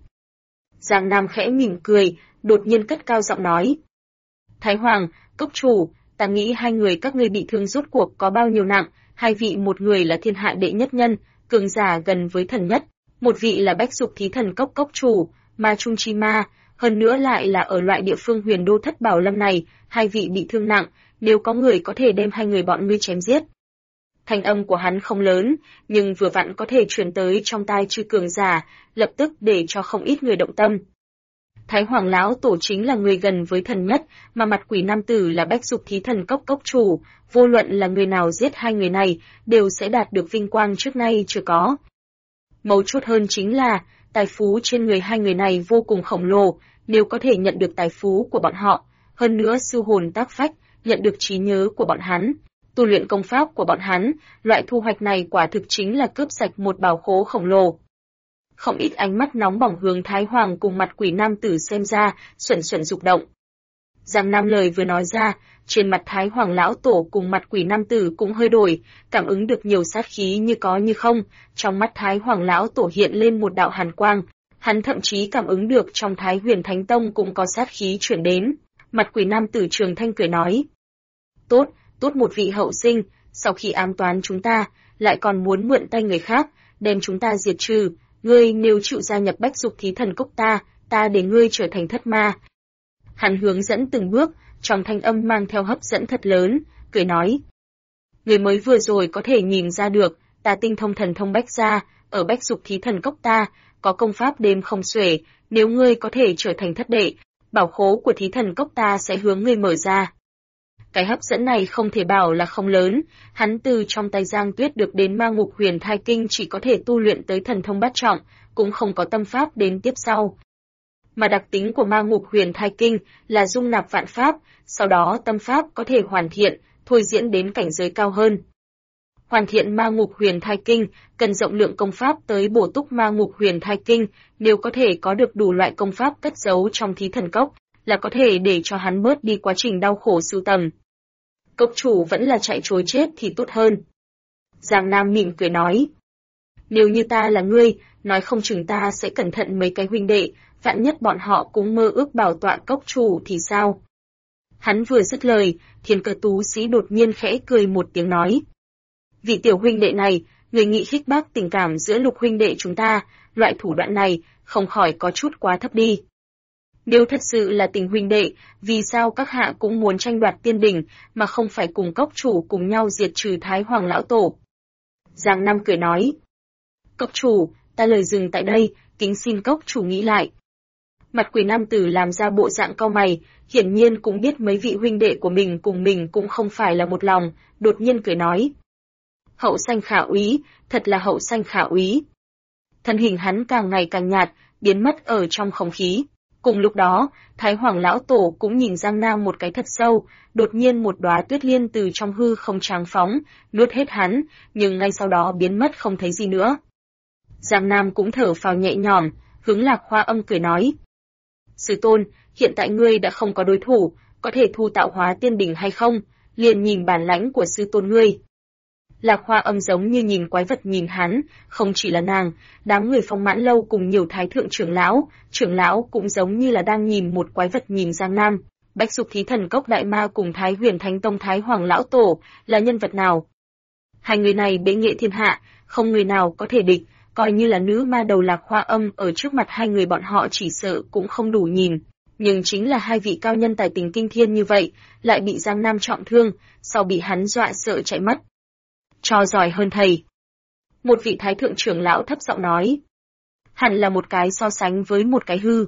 Giang Nam khẽ mỉm cười, đột nhiên cất cao giọng nói: "Thái Hoàng, cốc chủ, ta nghĩ hai người các ngươi bị thương rốt cuộc có bao nhiêu nặng, hai vị một người là thiên hạ đệ nhất nhân, cường giả gần với thần nhất, một vị là Bách Dục Thí Thần Cốc cốc chủ, ma trung chi ma, hơn nữa lại là ở loại địa phương Huyền Đô Thất Bảo Lâm này, hai vị bị thương nặng, nếu có người có thể đem hai người bọn ngươi chém giết." Thanh âm của hắn không lớn, nhưng vừa vặn có thể truyền tới trong tai chư cường giả, lập tức để cho không ít người động tâm. Thái Hoàng lão tổ chính là người gần với thần nhất, mà mặt quỷ nam tử là Bách Dục Thí Thần Cốc cốc chủ, vô luận là người nào giết hai người này, đều sẽ đạt được vinh quang trước nay chưa có. Mấu chốt hơn chính là, tài phú trên người hai người này vô cùng khổng lồ, nếu có thể nhận được tài phú của bọn họ, hơn nữa sư hồn tác phách, nhận được trí nhớ của bọn hắn, tu luyện công pháp của bọn hắn, loại thu hoạch này quả thực chính là cướp sạch một bảo khố khổng lồ. Không ít ánh mắt nóng bỏng hướng Thái Hoàng cùng mặt quỷ nam tử xem ra, xuẩn xuẩn rục động. Giang Nam lời vừa nói ra, trên mặt Thái Hoàng lão tổ cùng mặt quỷ nam tử cũng hơi đổi, cảm ứng được nhiều sát khí như có như không, trong mắt Thái Hoàng lão tổ hiện lên một đạo hàn quang, hắn thậm chí cảm ứng được trong Thái Huyền Thánh Tông cũng có sát khí chuyển đến. Mặt quỷ nam tử Trường Thanh cười nói: Tốt một vị hậu sinh, sau khi ám toán chúng ta, lại còn muốn mượn tay người khác, đem chúng ta diệt trừ, ngươi nếu chịu gia nhập Bách Dục Thí Thần Cốc ta để ngươi trở thành thất ma." Hắn hướng dẫn từng bước, trong thanh âm mang theo hấp dẫn thật lớn, cười nói: "Người mới vừa rồi có thể nhìn ra được, ta tinh thông thần thông bách gia, ở Bách Dục Thí Thần Cốc ta, có công pháp đêm không xuể, nếu ngươi có thể trở thành thất đệ, bảo khố của Thí Thần Cốc ta sẽ hướng ngươi mở ra. Cái hấp dẫn này không thể bảo là không lớn, hắn từ trong tay Giang Tuyết được đến Ma Ngục Huyền Thai Kinh chỉ có thể tu luyện tới thần thông bát trọng, cũng không có tâm pháp đến tiếp sau. Mà đặc tính của Ma Ngục Huyền Thai Kinh là dung nạp vạn pháp, sau đó tâm pháp có thể hoàn thiện, thôi diễn đến cảnh giới cao hơn. Hoàn thiện Ma Ngục Huyền Thai Kinh cần rộng lượng công pháp tới bổ túc Ma Ngục Huyền Thai Kinh, nếu có thể có được đủ loại công pháp cất giấu trong Thí Thần Cốc, là có thể để cho hắn bớt đi quá trình đau khổ sưu tầm. Cốc chủ vẫn là chạy trối chết thì tốt hơn. Giang Nam mỉm cười nói. Nếu như ta là ngươi, nói không chừng ta sẽ cẩn thận mấy cái huynh đệ, vạn nhất bọn họ cũng mơ ước bảo tọa cốc chủ thì sao? Hắn vừa dứt lời, Thiên Cơ Tú Sĩ đột nhiên khẽ cười một tiếng nói. Vị tiểu huynh đệ này, người nghĩ khích bác tình cảm giữa Lục huynh đệ chúng ta, loại thủ đoạn này, không khỏi có chút quá thấp đi. Nếu thật sự là tình huynh đệ, vì sao các hạ cũng muốn tranh đoạt tiên đỉnh, mà không phải cùng cốc chủ cùng nhau diệt trừ Thái Hoàng lão tổ? Giang Nam cười nói. Cốc chủ, ta lời dừng tại đây, kính xin cốc chủ nghĩ lại. Mặt quỷ nam tử làm ra bộ dạng cau mày, hiển nhiên cũng biết mấy vị huynh đệ của mình cùng mình cũng không phải là một lòng, đột nhiên cười nói. Hậu sanh khả úy, thật là hậu sanh khả úy. Thân hình hắn càng ngày càng nhạt, biến mất ở trong không khí. Cùng lúc đó, Thái Hoàng lão tổ cũng nhìn Giang Nam một cái thật sâu, đột nhiên một đóa tuyết liên từ trong hư không tráng phóng, nuốt hết hắn, nhưng ngay sau đó biến mất không thấy gì nữa. Giang Nam cũng thở phào nhẹ nhõm, hướng Lạc Hoa Âm cười nói. Sư tôn, hiện tại ngươi đã không có đối thủ, có thể thu tạo hóa tiên đỉnh hay không, liền nhìn bản lãnh của sư tôn ngươi. Lạc Hoa Âm giống như nhìn quái vật nhìn hắn, không chỉ là nàng, đám người Phong Mãn Lâu cùng nhiều thái thượng trưởng lão cũng giống như là đang nhìn một quái vật nhìn Giang Nam. Bách Dục Thí Thần Cốc đại ma cùng Thái Huyền Thánh Tông Thái Hoàng lão tổ là nhân vật nào? Hai người này bệ nghệ thiên hạ, không người nào có thể địch, coi như là nữ ma đầu Lạc Hoa Âm ở trước mặt hai người bọn họ chỉ sợ cũng không đủ nhìn. Nhưng chính là hai vị cao nhân tài tình kinh thiên như vậy, lại bị Giang Nam trọng thương, sau bị hắn dọa sợ chạy mất. Cho giỏi hơn thầy. Một vị thái thượng trưởng lão thấp giọng nói. Hẳn là một cái so sánh với một cái hư.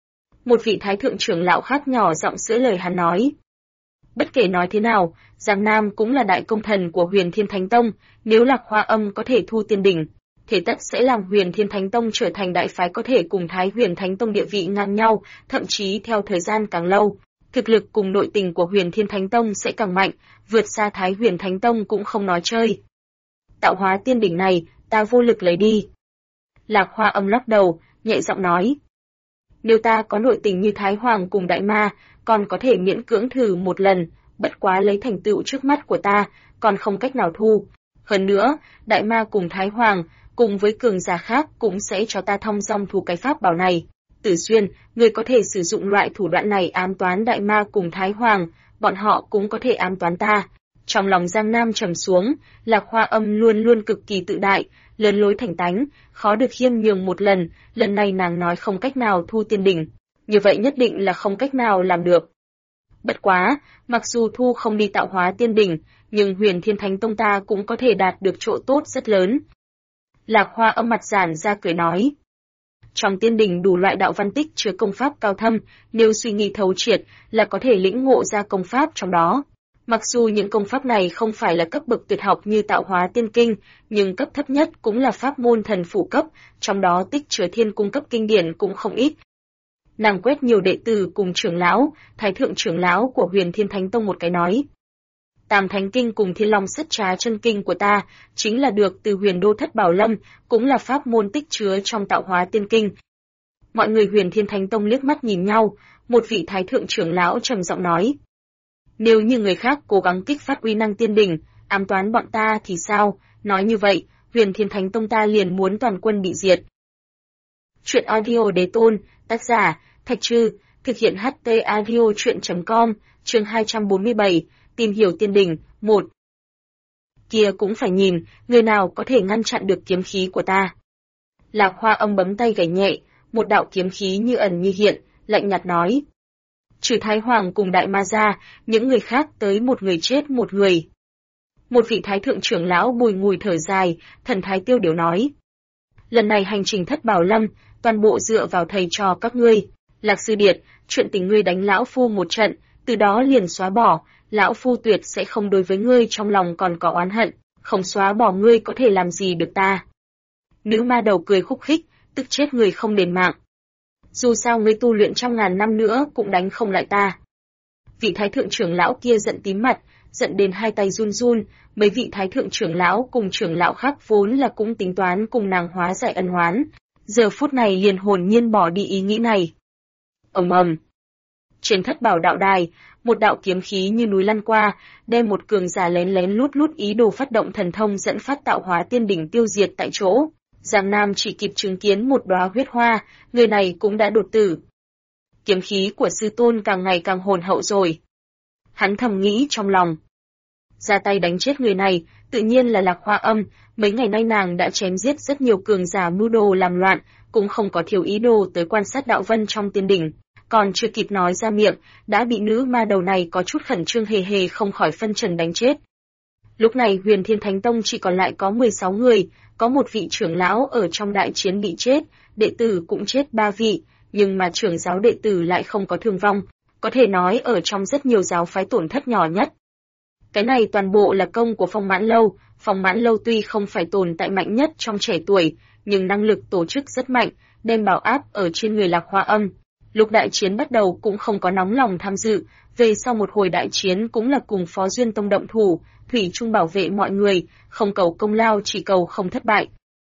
Một vị thái thượng trưởng lão khác nhỏ giọng sửa lời hắn nói. Bất kể nói thế nào, Giang Nam cũng là đại công thần của Huyền Thiên Thánh Tông, nếu Lạc Hoa Âm có thể thu tiên đỉnh, thế tất sẽ làm Huyền Thiên Thánh Tông trở thành đại phái có thể cùng Thái Huyền Thánh Tông địa vị ngang nhau, thậm chí theo thời gian càng lâu, thực lực cùng nội tình của Huyền Thiên Thánh Tông sẽ càng mạnh, vượt xa Thái Huyền Thánh Tông cũng không nói chơi. Tạo hóa tiên đỉnh này, ta vô lực lấy đi. Lạc Hoa Âm lắc đầu, nhẹ giọng nói. Nếu ta có nội tình như Thái Hoàng cùng Đại Ma, còn có thể miễn cưỡng thử một lần, bất quá lấy thành tựu trước mắt của ta, còn không cách nào thu. Hơn nữa, Đại Ma cùng Thái Hoàng, cùng với cường giả khác cũng sẽ cho ta thong dong thu cái pháp bảo này. Tử Xuyên, người có thể sử dụng loại thủ đoạn này ám toán Đại Ma cùng Thái Hoàng, bọn họ cũng có thể ám toán ta. Trong lòng Giang Nam trầm xuống, Lạc Hoa Âm luôn luôn cực kỳ tự đại, lớn lối thành tánh, khó được khiêm nhường một lần này nàng nói không cách nào thu tiên đỉnh, như vậy nhất định là không cách nào làm được. Bất quá, mặc dù thu không đi tạo hóa tiên đỉnh, nhưng Huyền Thiên Thánh Tông ta cũng có thể đạt được chỗ tốt rất lớn. Lạc Hoa Âm mặt giản ra cười nói. Trong tiên đỉnh đủ loại đạo văn tích chứa công pháp cao thâm, nếu suy nghĩ thấu triệt là có thể lĩnh ngộ ra công pháp trong đó. Mặc dù những công pháp này không phải là cấp bậc tuyệt học như tạo hóa tiên kinh, nhưng cấp thấp nhất cũng là pháp môn thần phủ cấp, trong đó tích chứa thiên cung cấp kinh điển cũng không ít. Nàng quét nhiều đệ tử cùng trưởng lão, thái thượng trưởng lão của Huyền Thiên Thánh Tông một cái nói. Tam Thánh Kinh cùng Thiên Long Sất Trá Chân Kinh của ta, chính là được từ Huyền Đô Thất Bảo Lâm, cũng là pháp môn tích chứa trong tạo hóa tiên kinh. Mọi người Huyền Thiên Thánh Tông liếc mắt nhìn nhau, một vị thái thượng trưởng lão trầm giọng nói. Nếu như người khác cố gắng kích phát uy năng tiên đỉnh, ám toán bọn ta thì sao? Nói như vậy, Huyền Thiên Thánh Tông ta liền muốn toàn quân bị diệt. Chuyện audio Đế Tôn, tác giả, Thạch Trư, thực hiện HT audio chuyện.com, chương 247, tìm hiểu tiên đỉnh, 1. Kia cũng phải nhìn, người nào có thể ngăn chặn được kiếm khí của ta. Lạc Hoa Âm bấm tay gảy nhẹ, một đạo kiếm khí như ẩn như hiện, lạnh nhạt nói. Trừ Thái Hoàng cùng Đại Ma ra, những người khác tới một người chết một người. Một vị thái thượng trưởng lão bùi ngùi thở dài, thần thái tiêu điều nói. Lần này hành trình Thất Bảo Lâm, toàn bộ dựa vào thầy trò các ngươi. Lạc Sư Điệt, chuyện tình ngươi đánh lão phu một trận, từ đó liền xóa bỏ, lão phu tuyệt sẽ không đối với ngươi trong lòng còn có oán hận, không xóa bỏ ngươi có thể làm gì được ta. Nữ ma đầu cười khúc khích, tức chết người không đền mạng. Dù sao ngươi tu luyện trăm ngàn năm nữa cũng đánh không lại ta. Vị thái thượng trưởng lão kia giận tím mặt, giận đến hai tay run run, mấy vị thái thượng trưởng lão cùng trưởng lão khác vốn là cũng tính toán cùng nàng hóa giải ân oán, giờ phút này liền hồn nhiên bỏ đi ý nghĩ này. Ầm ầm. Trên Thất Bảo đạo đài, một đạo kiếm khí như núi lăn qua, đem một cường giả lén lén lút lút ý đồ phát động thần thông dẫn phát tạo hóa tiên đỉnh tiêu diệt tại chỗ. Giang Nam chỉ kịp chứng kiến một đóa huyết hoa, người này cũng đã đột tử. Kiếm khí của sư tôn càng ngày càng hồn hậu rồi. Hắn thầm nghĩ trong lòng. Ra tay đánh chết người này, tự nhiên là Lạc Hoa Âm, mấy ngày nay nàng đã chém giết rất nhiều cường giả mưu đồ làm loạn, cũng không có thiếu ý đồ tới quan sát đạo vân trong tiên đỉnh. Còn chưa kịp nói ra miệng, đã bị nữ ma đầu này có chút khẩn trương hề hề không khỏi phân trần đánh chết. Lúc này Huyền Thiên Thánh Tông chỉ còn lại có 16 người, có một vị trưởng lão ở trong đại chiến bị chết, đệ tử cũng chết 3 vị, nhưng mà trưởng giáo đệ tử lại không có thương vong, có thể nói ở trong rất nhiều giáo phái tổn thất nhỏ nhất. Cái này toàn bộ là công của Phong Mãn Lâu, Phong Mãn Lâu tuy không phải tồn tại mạnh nhất trong trẻ tuổi, nhưng năng lực tổ chức rất mạnh, đem bảo áp ở trên người Lạc Hoa Âm. Lúc đại chiến bắt đầu cũng không có nóng lòng tham dự, về sau một hồi đại chiến cũng là cùng Phó Duyên Tông động thủ, thủy chung bảo vệ mọi người, không cầu công lao chỉ cầu không thất bại.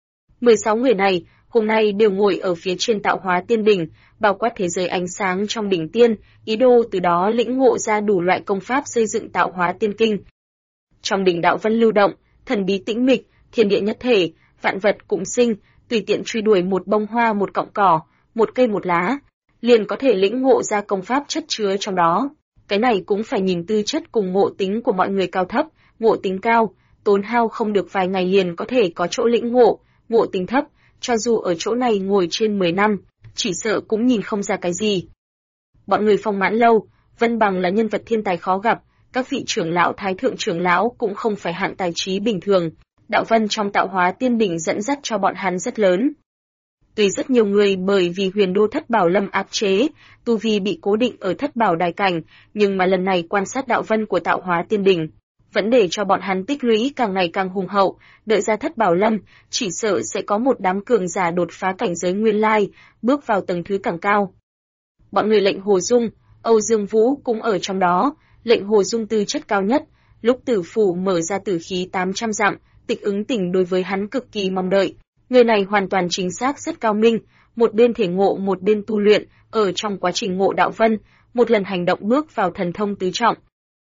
16 người này, hôm nay đều ngồi ở phía trên tạo hóa tiên đỉnh, bao quát thế giới ánh sáng trong đỉnh tiên, ý đồ từ đó lĩnh ngộ ra đủ loại công pháp xây dựng tạo hóa tiên kinh. Trong đỉnh đạo vân lưu động, thần bí tĩnh mịch, thiên địa nhất thể, vạn vật cũng sinh, tùy tiện truy đuổi một bông hoa một cọng cỏ, một cây một lá, liền có thể lĩnh ngộ ra công pháp chất chứa trong đó. Cái này cũng phải nhìn tư chất cùng ngộ tính của mọi người cao thấp, ngộ tính cao, tốn hao không được vài ngày liền có thể có chỗ lĩnh ngộ, ngộ tính thấp, cho dù ở chỗ này ngồi trên 10 năm, chỉ sợ cũng nhìn không ra cái gì. Bọn người Phong Mãn Lâu, Vân Bằng là nhân vật thiên tài khó gặp, các vị trưởng lão thái thượng trưởng lão cũng không phải hạng tài trí bình thường, đạo vân trong tạo hóa tiên đỉnh dẫn dắt cho bọn hắn rất lớn. Tuy rất nhiều người bởi vì huyền đô Thất Bảo Lâm áp chế, tu vi bị cố định ở Thất Bảo đài cảnh, nhưng mà lần này quan sát đạo vân của tạo hóa tiên đỉnh, vẫn để cho bọn hắn tích lũy càng ngày càng hùng hậu, đợi ra Thất Bảo Lâm, chỉ sợ sẽ có một đám cường giả đột phá cảnh giới nguyên lai, bước vào tầng thứ càng cao. Bọn người Lệnh Hồ Dung, Âu Dương Vũ cũng ở trong đó, Lệnh Hồ Dung tư chất cao nhất, lúc Tử Phủ mở ra tử khí 800 dặm, Tịch Ứng Tỉnh đối với hắn cực kỳ mong đợi. Người này hoàn toàn chính xác rất cao minh, một bên thể ngộ một bên tu luyện, ở trong quá trình ngộ đạo vân, một lần hành động bước vào thần thông tứ trọng.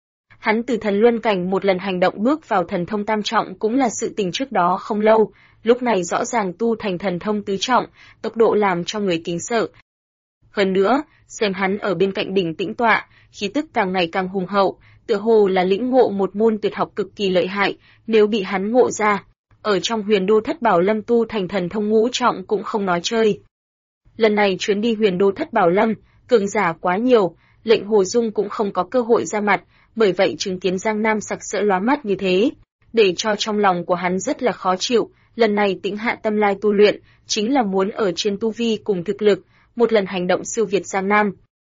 Hắn từ thần luân cảnh một lần hành động bước vào thần thông tam trọng cũng là sự tình trước đó không lâu, lúc này rõ ràng tu thành thần thông tứ trọng, tốc độ làm cho người kính sợ. Hơn nữa, xem hắn ở bên cạnh đỉnh tĩnh tọa, khí tức càng ngày càng hùng hậu, tựa hồ là lĩnh ngộ một môn tuyệt học cực kỳ lợi hại, nếu bị hắn ngộ ra, ở trong huyền đô Thất Bảo Lâm tu thành thần thông ngũ trọng cũng không nói chơi. Lần này chuyến đi huyền đô Thất Bảo Lâm, cường giả quá nhiều, Lệnh Hồ Dung cũng không có cơ hội ra mặt, bởi vậy chứng kiến Giang Nam sặc sỡ lóa mắt như thế, để cho trong lòng của hắn rất là khó chịu, lần này tĩnh hạ tâm lai tu luyện, chính là muốn ở trên tu vi cùng thực lực, một lần hành động siêu việt Giang Nam.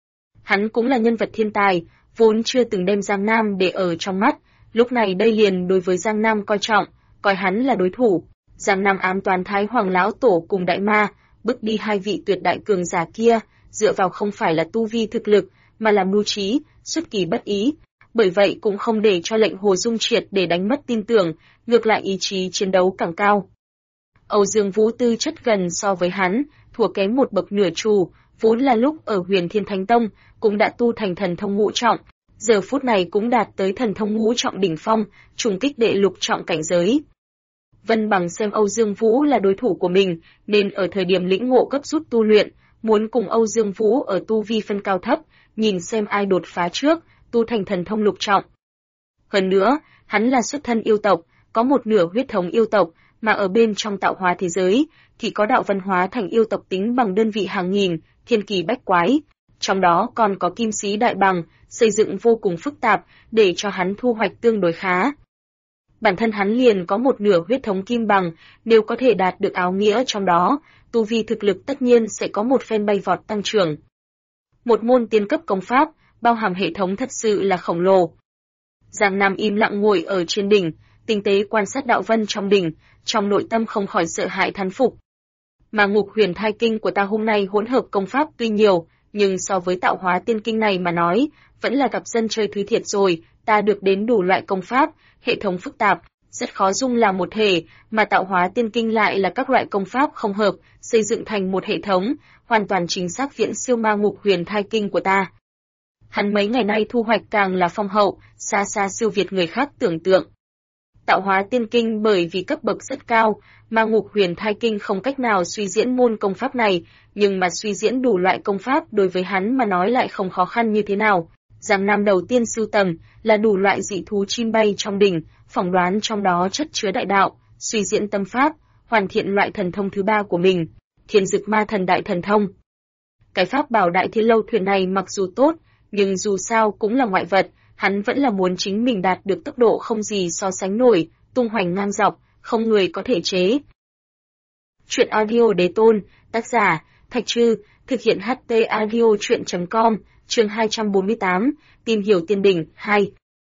Hắn cũng là nhân vật thiên tài, vốn chưa từng đem Giang Nam để ở trong mắt, lúc này đây liền đối với Giang Nam coi trọng, coi hắn là đối thủ. Giang Nam ám toán Thái Hoàng lão tổ cùng đại ma, bức đi hai vị tuyệt đại cường giả kia, dựa vào không phải là tu vi thực lực, mà là mưu trí, xuất kỳ bất ý. Bởi vậy cũng không để cho Lệnh Hồ Dung triệt để đánh mất tin tưởng, ngược lại ý chí chiến đấu càng cao. Âu Dương Vũ tư chất gần so với hắn, thua kém một bậc nửa trù, vốn là lúc ở Huyền Thiên Thánh Tông, cũng đã tu thành thần thông ngũ trọng, giờ phút này cũng đạt tới thần thông ngũ trọng đỉnh phong, trùng kích đệ lục trọng cảnh giới. Vân Bằng xem Âu Dương Vũ là đối thủ của mình, nên ở thời điểm lĩnh ngộ cấp rút tu luyện, muốn cùng Âu Dương Vũ ở tu vi phân cao thấp, nhìn xem ai đột phá trước, tu thành thần thông lục trọng. Hơn nữa, hắn là xuất thân yêu tộc, có một nửa huyết thống yêu tộc, mà ở bên trong tạo hóa thế giới, thì có đạo văn hóa thành yêu tộc tính bằng đơn vị hàng nghìn, thiên kỳ bách quái. Trong đó còn có kim sĩ đại bằng, xây dựng vô cùng phức tạp, để cho hắn thu hoạch tương đối khá. Bản thân hắn liền có một nửa huyết thống kim bằng, nếu có thể đạt được áo nghĩa trong đó, tu vi thực lực tất nhiên sẽ có một phen bay vọt tăng trưởng. Một môn tiên cấp công pháp, bao hàm hệ thống thật sự là khổng lồ. Giang Nam im lặng ngồi ở trên đỉnh, tinh tế quan sát đạo vân trong đỉnh, trong nội tâm không khỏi sợ hãi thán phục. Mà Ngục Huyền Thai Kinh của ta hôm nay hỗn hợp công pháp tuy nhiều, nhưng so với Tạo Hóa Tiên Kinh này mà nói, vẫn là gặp dân chơi thứ thiệt rồi, ta được đến đủ loại công pháp, hệ thống phức tạp, rất khó dung làm một thể, mà Tạo Hóa Tiên Kinh lại là các loại công pháp không hợp, xây dựng thành một hệ thống, hoàn toàn chính xác viễn siêu ma Ngục Huyền Thai Kinh của ta. Hắn mấy ngày nay thu hoạch càng là phong hậu, xa xa siêu việt người khác tưởng tượng. Tạo Hóa Tiên Kinh bởi vì cấp bậc rất cao, mà Ngục Huyền Thai Kinh không cách nào suy diễn môn công pháp này, nhưng mà suy diễn đủ loại công pháp đối với hắn mà nói lại không khó khăn như thế nào. Giang Nam đầu tiên sưu tầm là đủ loại dị thú chim bay trong đỉnh, phỏng đoán trong đó chất chứa đại đạo, suy diễn tâm pháp, hoàn thiện loại thần thông thứ ba của mình, Thiên Dực Ma Thần Đại Thần Thông. Cái pháp bảo Đại Thiên Lâu Thuyền này mặc dù tốt, nhưng dù sao cũng là ngoại vật, hắn vẫn là muốn chính mình đạt được tốc độ không gì so sánh nổi, tung hoành ngang dọc, không người có thể chế. Truyện audio đế tôn, tác giả, Thạch Trư, thực hiện HT audio truyện.com, chương 248, tìm hiểu tiên đỉnh, 2.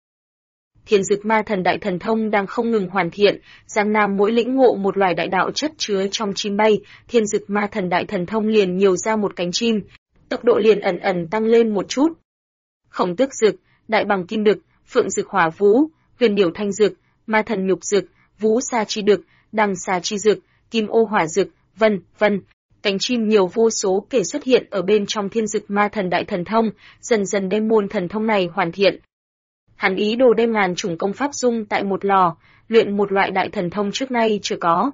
Thiên Dực Ma Thần Đại Thần Thông đang không ngừng hoàn thiện, Giang Nam mỗi lĩnh ngộ một loài đại đạo chất chứa trong chim bay, Thiên Dực Ma Thần Đại Thần Thông liền nhiều ra một cánh chim, tốc độ liền ẩn ẩn tăng lên một chút. Khổng Tước Dực, Đại Bằng Kim Đực, Phượng Dực Hỏa Vũ, Huyền Điểu Thanh Dực, Ma Thần Nhục Dực, Vũ Sa Chi Đực, Đằng Sa Chi Dực, Kim Ô Hỏa Dực, vân vân. Cánh chim nhiều vô số kể xuất hiện ở bên trong Thiên Dực Ma Thần Đại Thần Thông, dần dần đem môn thần thông này hoàn thiện. Hắn ý đồ đem ngàn chủng công pháp dung tại một lò, luyện một loại đại thần thông trước nay chưa có.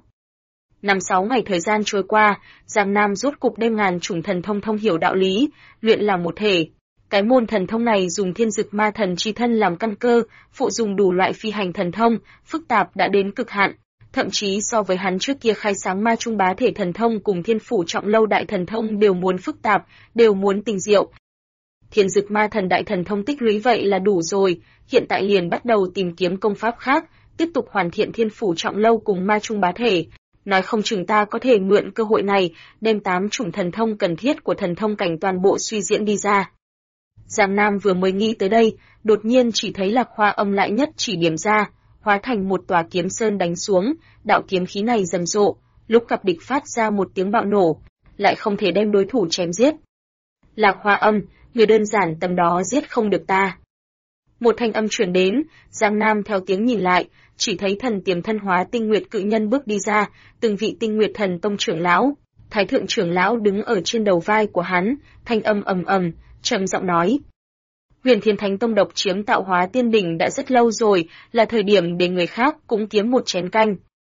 5-6 ngày thời gian trôi qua, Giang Nam rốt cục đem ngàn chủng thần thông thông hiểu đạo lý, luyện làm một thể. Cái môn thần thông này dùng Thiên Dực Ma Thần chi thân làm căn cơ, phụ dùng đủ loại phi hành thần thông, phức tạp đã đến cực hạn. Thậm chí so với hắn trước kia khai sáng ma trung bá thể thần thông cùng Thiên Phủ Trọng Lâu đại thần thông đều muốn phức tạp, đều muốn tinh diệu. Thiên Dực Ma Thần Đại Thần Thông tích lũy vậy là đủ rồi, hiện tại liền bắt đầu tìm kiếm công pháp khác, tiếp tục hoàn thiện Thiên Phủ Trọng Lâu cùng ma trung bá thể. Nói không chừng ta có thể mượn cơ hội này, đem 8 chủng thần thông cần thiết của thần thông cảnh toàn bộ suy diễn đi ra. Giang Nam vừa mới nghĩ tới đây, đột nhiên chỉ thấy Lạc Hoa Âm lại nhất chỉ điểm ra, hóa thành một tòa kiếm sơn đánh xuống, đạo kiếm khí này rầm rộ, lúc gặp địch phát ra một tiếng bạo nổ, lại không thể đem đối thủ chém giết. Lạc Hoa Âm, người đơn giản tầm đó giết không được ta. Một thanh âm truyền đến, Giang Nam theo tiếng nhìn lại, chỉ thấy thần tiềm thân hóa tinh nguyệt cự nhân bước đi ra, từng vị tinh nguyệt thần tông trưởng lão, thái thượng trưởng lão đứng ở trên đầu vai của hắn, thanh âm ầm ầm, trầm giọng nói. Huyền Thiên Thánh Tông độc chiếm Tạo Hóa Tiên Đỉnh đã rất lâu rồi, là thời điểm để người khác cũng kiếm một chén canh.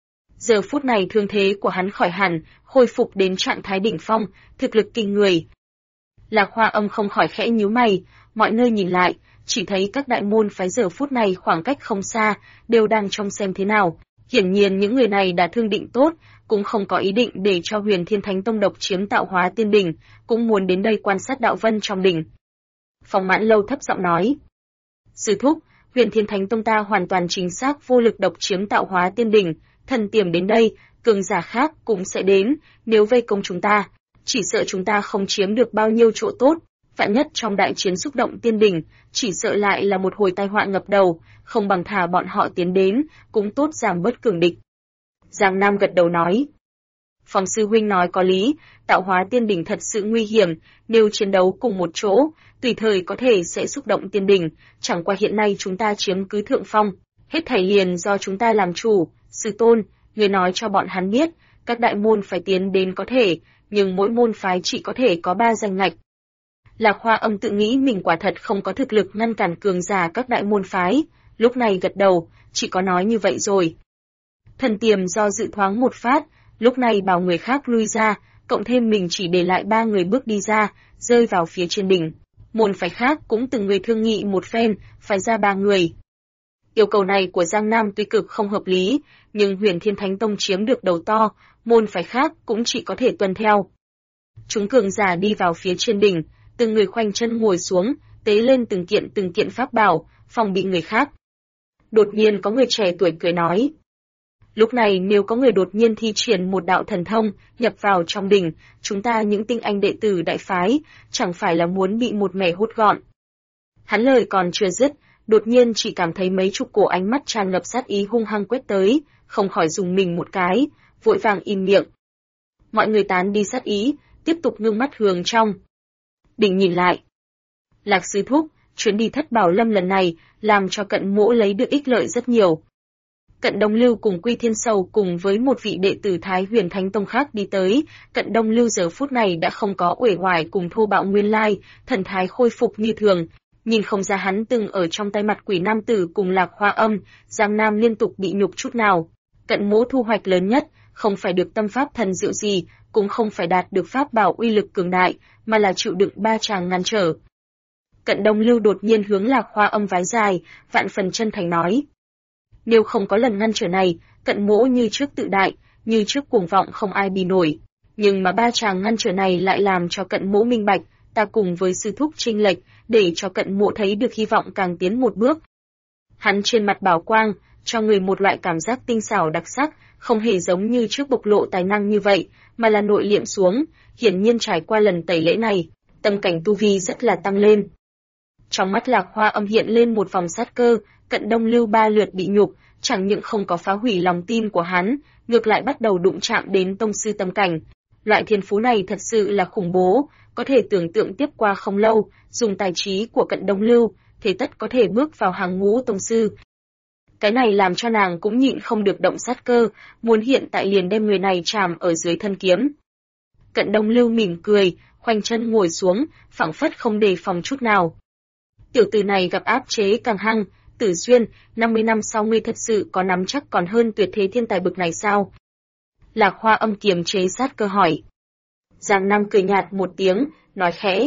Giờ phút này thương thế của hắn khỏi hẳn, khôi phục đến trạng thái đỉnh phong, thực lực kinh người. Lạc Hoa Âm không khỏi khẽ nhíu mày, mọi nơi nhìn lại, chỉ thấy các đại môn phái giờ phút này khoảng cách không xa, đều đang trông xem thế nào. Hiển nhiên những người này đã thương định tốt, cũng không có ý định để cho Huyền Thiên Thánh Tông độc chiếm Tạo Hóa Tiên Đỉnh, cũng muốn đến đây quan sát đạo vân trong đỉnh. Phong Mãn Lâu thấp giọng nói. Sư thúc, Huyền Thiên Thánh Tông ta hoàn toàn chính xác vô lực độc chiếm Tạo Hóa Tiên Đỉnh, thần tiềm đến đây, cường giả khác cũng sẽ đến, nếu vây công chúng ta, chỉ sợ chúng ta không chiếm được bao nhiêu chỗ tốt, vạn nhất trong đại chiến xúc động tiên đỉnh, chỉ sợ lại là một hồi tai họa ngập đầu, không bằng thả bọn họ tiến đến, cũng tốt giảm bớt cường địch. Giang Nam gật đầu nói. Phong sư huynh nói có lý, Tạo Hóa Tiên Đỉnh thật sự nguy hiểm, nếu chiến đấu cùng một chỗ, tùy thời có thể sẽ xúc động tiên đỉnh, chẳng qua hiện nay chúng ta chiếm cứ thượng phong, hết thảy liền do chúng ta làm chủ. Sư tôn, người nói cho bọn hắn biết, các đại môn phải tiến đến có thể, nhưng mỗi môn phái chỉ có thể có 3 danh ngạch. Lạc Hoa Âm tự nghĩ mình quả thật không có thực lực ngăn cản cường giả các đại môn phái, lúc này gật đầu, chỉ có nói như vậy rồi. Thần tiềm do dự thoáng một phát, lúc này bảo người khác lui ra, cộng thêm mình chỉ để lại 3 người bước đi ra, rơi vào phía trên đỉnh. Môn phái khác cũng từng người thương nghị một phen, phải ra 3 người. Yêu cầu này của Giang Nam tuy cực không hợp lý, nhưng Huyền Thiên Thánh Tông chiếm được đầu to, môn phái khác cũng chỉ có thể tuân theo. Chúng cường giả đi vào phía trên đỉnh, từng người khoanh chân ngồi xuống, tế lên từng kiện pháp bảo, phòng bị người khác. Đột nhiên có người trẻ tuổi cười nói. Lúc này nếu có người đột nhiên thi triển một đạo thần thông, nhập vào trong đỉnh, chúng ta những tinh anh đệ tử đại phái, chẳng phải là muốn bị một mẻ hút gọn. Hắn lời còn chưa dứt, đột nhiên chỉ cảm thấy mấy chục cổ ánh mắt tràn ngập sát ý hung hăng quét tới, không khỏi dùng mình một cái, vội vàng im miệng. Mọi người tán đi sát ý, tiếp tục ngưng mắt hướng trong. Đỉnh nhìn lại. Lạc sư thúc, chuyến đi Thất Bảo Lâm lần này, làm cho Cận Mỗ lấy được ích lợi rất nhiều. Cận Đông Lưu cùng Quy Thiên Sầu cùng với một vị đệ tử Thái Huyền Thánh Tông khác đi tới, Cận Đông Lưu giờ phút này đã không có uể oải cùng thô bạo nguyên lai, thần thái khôi phục như thường, nhìn không ra hắn từng ở trong tay mặt quỷ nam tử cùng Lạc Hoa Âm, Giang Nam liên tục bị nhục chút nào. Cận Mỗ thu hoạch lớn nhất, không phải được tâm pháp thần diệu gì, cũng không phải đạt được pháp bảo uy lực cường đại, mà là chịu đựng ba tràng ngăn trở. Cận Đông Lưu đột nhiên hướng Lạc Hoa Âm vái dài, vạn phần chân thành nói. Nếu không có lần ngăn trở này, Cận Mỗ như trước tự đại, như trước cuồng vọng không ai bì nổi. Nhưng mà ba tràng ngăn trở này lại làm cho Cận Mỗ minh bạch, ta cùng với sư thúc chênh lệch, để cho Cận Mỗ thấy được hy vọng càng tiến một bước. Hắn trên mặt bảo quang, cho người một loại cảm giác tinh xảo đặc sắc, không hề giống như trước bộc lộ tài năng như vậy, mà là nội liệm xuống, hiển nhiên trải qua lần tẩy lễ này, tâm cảnh tu vi rất là tăng lên. Trong mắt Lạc Hoa Âm hiện lên một vòng sát cơ, Cận Đông Lưu ba lượt bị nhục, chẳng những không có phá hủy lòng tin của hắn, ngược lại bắt đầu đụng chạm đến tông sư tâm cảnh. Loại thiên phú này thật sự là khủng bố, có thể tưởng tượng tiếp qua không lâu, dùng tài trí của Cận Đông Lưu, thế tất có thể bước vào hàng ngũ tông sư. Cái này làm cho nàng cũng nhịn không được động sát cơ, muốn hiện tại liền đem người này chạm ở dưới thân kiếm. Cận Đông Lưu mỉm cười, khoanh chân ngồi xuống, phảng phất không đề phòng chút nào. Tiểu tử này gặp áp chế càng hăng, Tử Duyên, 50 năm sau ngươi thật sự có nắm chắc còn hơn tuyệt thế thiên tài bực này sao? Lạc Hoa Âm kiềm chế sát cơ hỏi. Giang Nam cười nhạt một tiếng, nói khẽ.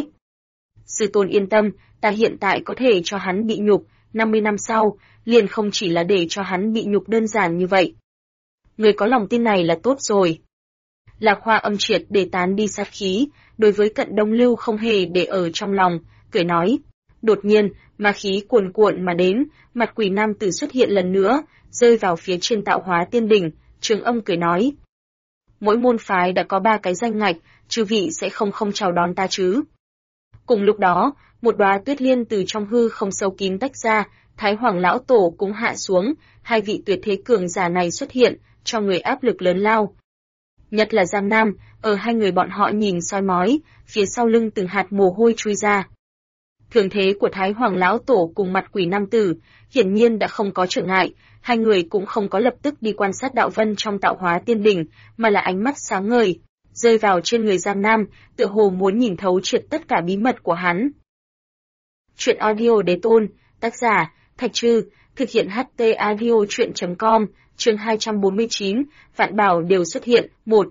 Sư tôn yên tâm, ta hiện tại có thể cho hắn bị nhục, 50 năm sau, liền không chỉ là để cho hắn bị nhục đơn giản như vậy. Người có lòng tin này là tốt rồi. Lạc Hoa Âm triệt để tán đi sát khí, đối với Cận Đông Lưu không hề để ở trong lòng, cười nói. Đột nhiên, ma khí cuồn cuộn mà đến, mặt quỷ nam tử xuất hiện lần nữa, rơi vào phía trên Tạo Hóa Tiên Đỉnh, Trường Âm cười nói. Mỗi môn phái đã có 3 cái danh ngạch, chư vị sẽ không chào đón ta chứ. Cùng lúc đó, một đóa tuyết liên từ trong hư không sâu kín tách ra, Thái Hoàng Lão Tổ cũng hạ xuống, hai vị tuyệt thế cường giả này xuất hiện, cho người áp lực lớn lao. Nhất là Giang Nam, ở hai người bọn họ nhìn soi mói, phía sau lưng từng hạt mồ hôi chui ra. Thường thế của Thái Hoàng Lão Tổ cùng mặt quỷ nam tử, hiển nhiên đã không có trở ngại, hai người cũng không có lập tức đi quan sát đạo vân trong Tạo Hóa Tiên Đỉnh, mà là ánh mắt sáng ngời, rơi vào trên người Giang Nam, tựa hồ muốn nhìn thấu triệt tất cả bí mật của hắn. Chuyện audio đế tôn, tác giả, Thạch Trư, thực hiện HT audio chuyện.com, chương 249, vạn bảo đều xuất hiện, 1.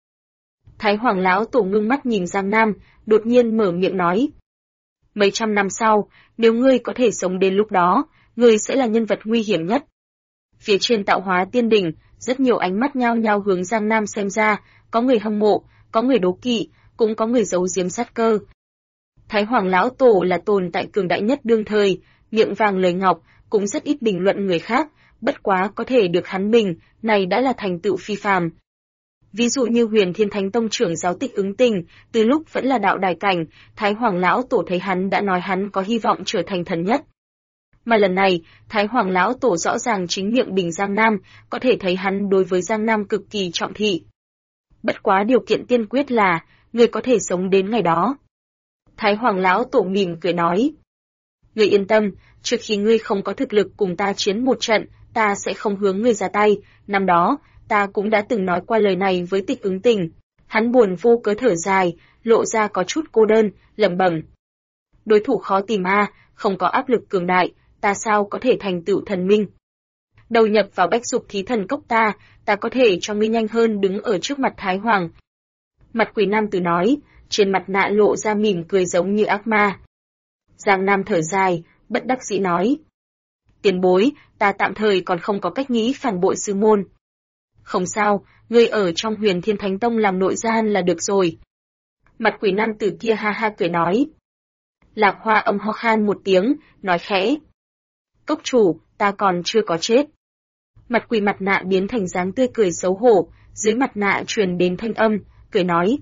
Thái Hoàng Lão Tổ ngưng mắt nhìn Giang Nam, đột nhiên mở miệng nói. Mấy trăm năm sau, nếu ngươi có thể sống đến lúc đó, ngươi sẽ là nhân vật nguy hiểm nhất. Phía trên Tạo Hóa Tiên Đỉnh, rất nhiều ánh mắt nhao nhao hướng Giang Nam xem ra, có người hâm mộ, có người đố kỵ, cũng có người giấu giếm sát cơ. Thái Hoàng Lão Tổ là tồn tại cường đại nhất đương thời, miệng vàng lời ngọc, cũng rất ít bình luận người khác, bất quá có thể được hắn bình, này đã là thành tựu phi phàm. Ví dụ như Huyền Thiên Thánh Tông trưởng giáo Tịch Ứng Tình, từ lúc vẫn là đạo đài cảnh, Thái Hoàng Lão Tổ thấy hắn đã nói hắn có hy vọng trở thành thần nhất. Mà lần này, Thái Hoàng Lão Tổ rõ ràng chính miệng bình Giang Nam, có thể thấy hắn đối với Giang Nam cực kỳ trọng thị. Bất quá điều kiện tiên quyết là, người có thể sống đến ngày đó. Thái Hoàng Lão Tổ mỉm cười nói. Ngươi yên tâm, trước khi ngươi không có thực lực cùng ta chiến một trận, ta sẽ không hướng ngươi ra tay, năm đó, ta cũng đã từng nói qua lời này với Tịch Ứng Tình. Hắn buồn vô cớ thở dài, lộ ra có chút cô đơn, lẩm bẩm. Đối thủ khó tìm không có áp lực cường đại, ta sao có thể thành tựu thần minh. Đầu nhập vào Bách Dục Thí Thần Cốc ta có thể cho ngươi nhanh hơn đứng ở trước mặt Thái Hoàng. Mặt quỷ nam tử nói, trên mặt nạ lộ ra mỉm cười giống như ác ma. Giang Nam thở dài, bất đắc dĩ nói. Tiền bối, ta tạm thời còn không có cách nghĩ phản bội sư môn. Không sao, ngươi ở trong Huyền Thiên Thánh Tông làm nội gian là được rồi. Mặt quỷ nam tử kia ha ha cười nói. Lạc Hoa Âm ho khan một tiếng, nói khẽ. Cốc chủ, ta còn chưa có chết. Mặt quỷ mặt nạ biến thành dáng tươi cười xấu hổ, dưới mặt nạ truyền đến thanh âm, cười nói.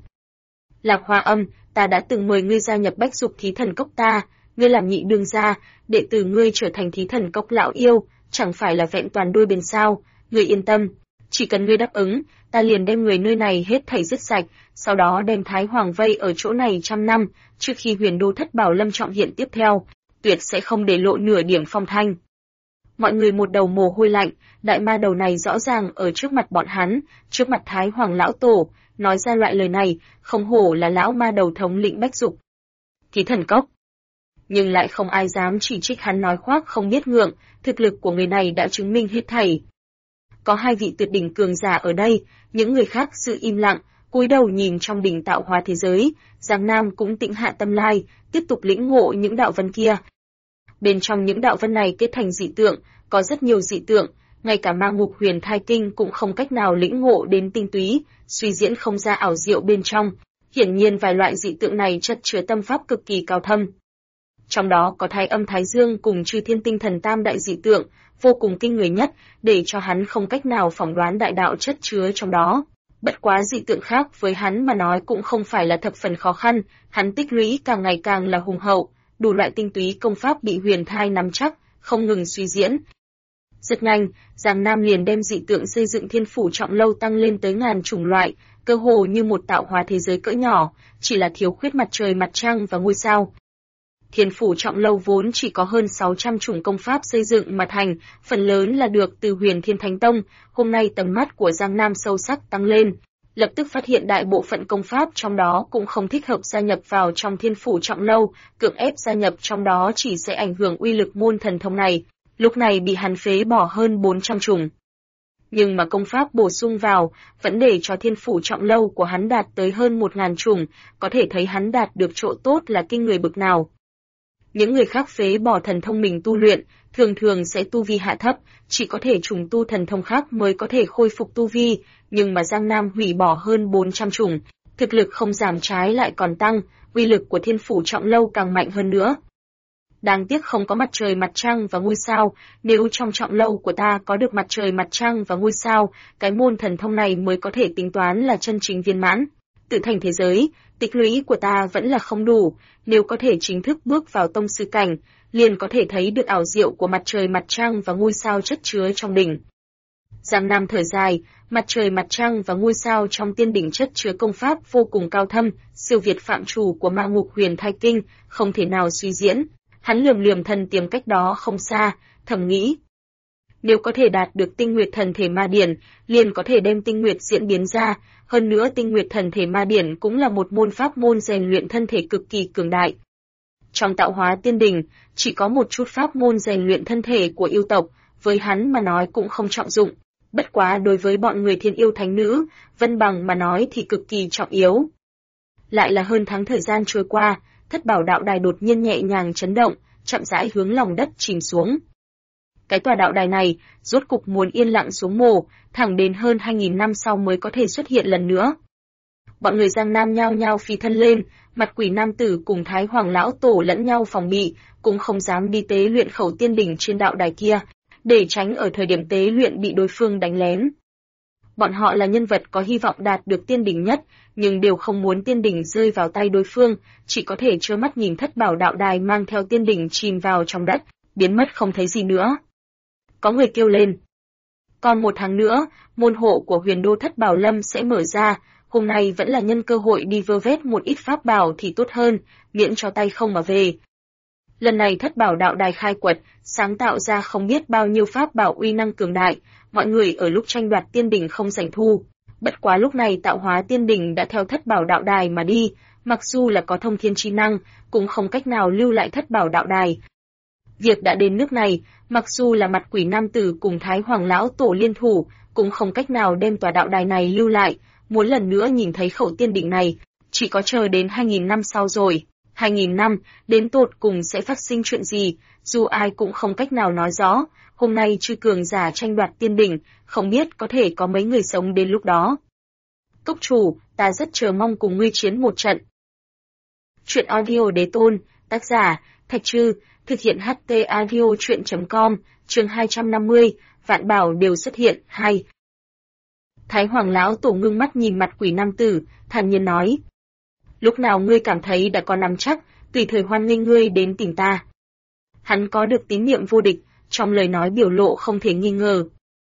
Lạc Hoa Âm, ta đã từng mời ngươi gia nhập Bách Dục Thí Thần Cốc ta, ngươi làm nhị đương gia, đệ tử ngươi trở thành Thí Thần Cốc lão yêu, chẳng phải là vẹn toàn đôi bên sao, ngươi yên tâm, chỉ cần ngươi đáp ứng, ta liền đem người nơi này hết thảy giết sạch, sau đó đem Thái Hoàng vây ở chỗ này 100 năm, trước khi Huyền Đô Thất Bảo Lâm trọng hiện tiếp theo, tuyệt sẽ không để lộ nửa điểm phong thanh. Mọi người một đầu mồ hôi lạnh, đại ma đầu này rõ ràng ở trước mặt bọn hắn, trước mặt Thái Hoàng lão tổ, nói ra loại lời này, không hổ là lão ma đầu thống lĩnh Bách Dục Thí Thần Cốc. Nhưng lại không ai dám chỉ trích hắn nói khoác không biết ngượng, thực lực của người này đã chứng minh hết thảy. Có hai vị tuyệt đỉnh cường giả ở đây, những người khác giữ im lặng, cúi đầu nhìn trong đỉnh tạo hóa thế giới, Giang Nam cũng tĩnh hạ tâm lai, tiếp tục lĩnh ngộ những đạo vân kia. Bên trong những đạo vân này kết thành dị tượng, có rất nhiều dị tượng, ngay cả Ma Ngục Huyền Thai Kinh cũng không cách nào lĩnh ngộ đến tinh túy, suy diễn không ra ảo diệu bên trong. Hiển nhiên vài loại dị tượng này chất chứa tâm pháp cực kỳ cao thâm. Trong đó có Thái Âm Thái Dương cùng Chư Thiên Tinh Thần tam đại dị tượng, vô cùng kinh người nhất, để cho hắn không cách nào phỏng đoán đại đạo chất chứa trong đó. Bất quá dị tượng khác với hắn mà nói cũng không phải là thập phần khó khăn, hắn tích lũy càng ngày càng là hùng hậu, đủ loại tinh túy công pháp bị Huyền Thai nắm chắc, không ngừng suy diễn. Rất nhanh, Giang Nam liền đem dị tượng xây dựng Thiên Phủ Trọng Lâu tăng lên tới ngàn chủng loại, cơ hồ như một tạo hóa thế giới cỡ nhỏ, chỉ là thiếu khuyết mặt trời mặt trăng và ngôi sao. Thiên Phủ Trọng Lâu vốn chỉ có hơn 600 chủng công pháp xây dựng mà thành, phần lớn là được từ Huyền Thiên Thánh Tông, hôm nay tầm mắt của Giang Nam sâu sắc tăng lên, lập tức phát hiện đại bộ phận công pháp trong đó cũng không thích hợp gia nhập vào trong Thiên Phủ Trọng Lâu, cưỡng ép gia nhập trong đó chỉ sẽ ảnh hưởng uy lực môn thần thông này, lúc này bị hắn phế bỏ hơn 400 chủng. Nhưng mà công pháp bổ sung vào, vẫn để cho Thiên Phủ Trọng Lâu của hắn đạt tới hơn 1000 chủng, có thể thấy hắn đạt được chỗ tốt là kinh người bực nào. Những người khác phế bỏ thần thông mình tu luyện, thường thường sẽ tu vi hạ thấp, chỉ có thể trùng tu thần thông khác mới có thể khôi phục tu vi, nhưng mà Giang Nam hủy bỏ hơn 400 chủng, thực lực không giảm trái lại còn tăng, uy lực của Thiên Phủ Trọng Lâu càng mạnh hơn nữa. Đáng tiếc không có mặt trời mặt trăng và ngôi sao, nếu trong trọng lâu của ta có được mặt trời mặt trăng và ngôi sao, cái môn thần thông này mới có thể tính toán là chân chính viên mãn. Tự thành thế giới, tích lũy của ta vẫn là không đủ, nếu có thể chính thức bước vào tông sư cảnh, liền có thể thấy được ảo diệu của mặt trời mặt trăng và ngôi sao chất chứa trong đỉnh. Giang Nam thở dài, mặt trời mặt trăng và ngôi sao trong tiên đỉnh chất chứa công pháp vô cùng cao thâm, siêu việt phạm trù của Ma Ngục Huyền Thai Kinh, không thể nào suy diễn. Hắn lườm lườm thần tiềm cách đó không xa, thầm nghĩ. Nếu có thể đạt được tinh nguyệt thần thể ma điển, liền có thể đem tinh nguyệt diễn biến ra, hơn nữa tinh nguyệt thần thể ma điển cũng là một môn pháp môn rèn luyện thân thể cực kỳ cường đại. Trong tạo hóa tiên đình, chỉ có một chút pháp môn rèn luyện thân thể của yêu tộc, với hắn mà nói cũng không trọng dụng. Bất quá đối với bọn người thiên yêu thánh nữ, Vân Bằng mà nói thì cực kỳ trọng yếu. Lại là hơn tháng thời gian trôi qua, Thất Bảo đạo đài đột nhiên nhẹ nhàng chấn động, chậm rãi hướng lòng đất chìm xuống. Cái tòa đạo đài này, rốt cục muốn yên lặng xuống mồ, thẳng đến hơn 2000 năm sau mới có thể xuất hiện lần nữa. Bọn người Giang Nam nhao nhao phi thân lên, mặt quỷ nam tử cùng Thái Hoàng lão tổ lẫn nhau phòng bị, cũng không dám đi tế luyện khẩu tiên đỉnh trên đạo đài kia, để tránh ở thời điểm tế luyện bị đối phương đánh lén. Bọn họ là nhân vật có hy vọng đạt được tiên đỉnh nhất, nhưng đều không muốn tiên đỉnh rơi vào tay đối phương, chỉ có thể trơ mắt nhìn Thất Bảo đạo đài mang theo tiên đỉnh chìm vào trong đất, biến mất không thấy gì nữa. Có người kêu lên. Còn 1 tháng nữa, môn hộ của Huyền Đô Thất Bảo Lâm sẽ mở ra, hôm nay vẫn là nhân cơ hội đi vơ vét một ít pháp bảo thì tốt hơn, miễn cho tay không mà về. Lần này Thất Bảo đạo đài khai quật, sáng tạo ra không biết bao nhiêu pháp bảo uy năng cường đại, mọi người ở lúc tranh đoạt tiên đỉnh không giành thu. Bất quá lúc này tạo hóa tiên đỉnh đã theo Thất Bảo đạo đài mà đi, mặc dù là có thông thiên chi năng, cũng không cách nào lưu lại Thất Bảo đạo đài. Việc đã đến nước này, mặc dù là mặt quỷ nam tử cùng Thái Hoàng lão tổ liên thủ, cũng không cách nào đem tòa đạo đài này lưu lại, muốn lần nữa nhìn thấy khẩu tiên đỉnh này, chỉ có chờ đến 2000 năm sau rồi. 2000 năm, đến tột cùng sẽ phát sinh chuyện gì, dù ai cũng không cách nào nói rõ, hôm nay chư cường giả tranh đoạt tiên đỉnh, không biết có thể có mấy người sống đến lúc đó. Túc chủ, ta rất chờ mong cùng ngươi chiến một trận. Chuyện audio Đế Tôn, tác giả, Thạch Trư, Thực hiện HT Audio chuyện.com, chương 250, vạn bảo đều xuất hiện, 2. Thái Hoàng lão tổ ngưng mắt nhìn mặt quỷ nam tử, thản nhiên nói. Lúc nào ngươi cảm thấy đã có nắm chắc, tùy thời hoan nghênh ngươi đến tìm ta. Hắn có được tín niệm vô địch, trong lời nói biểu lộ không thể nghi ngờ.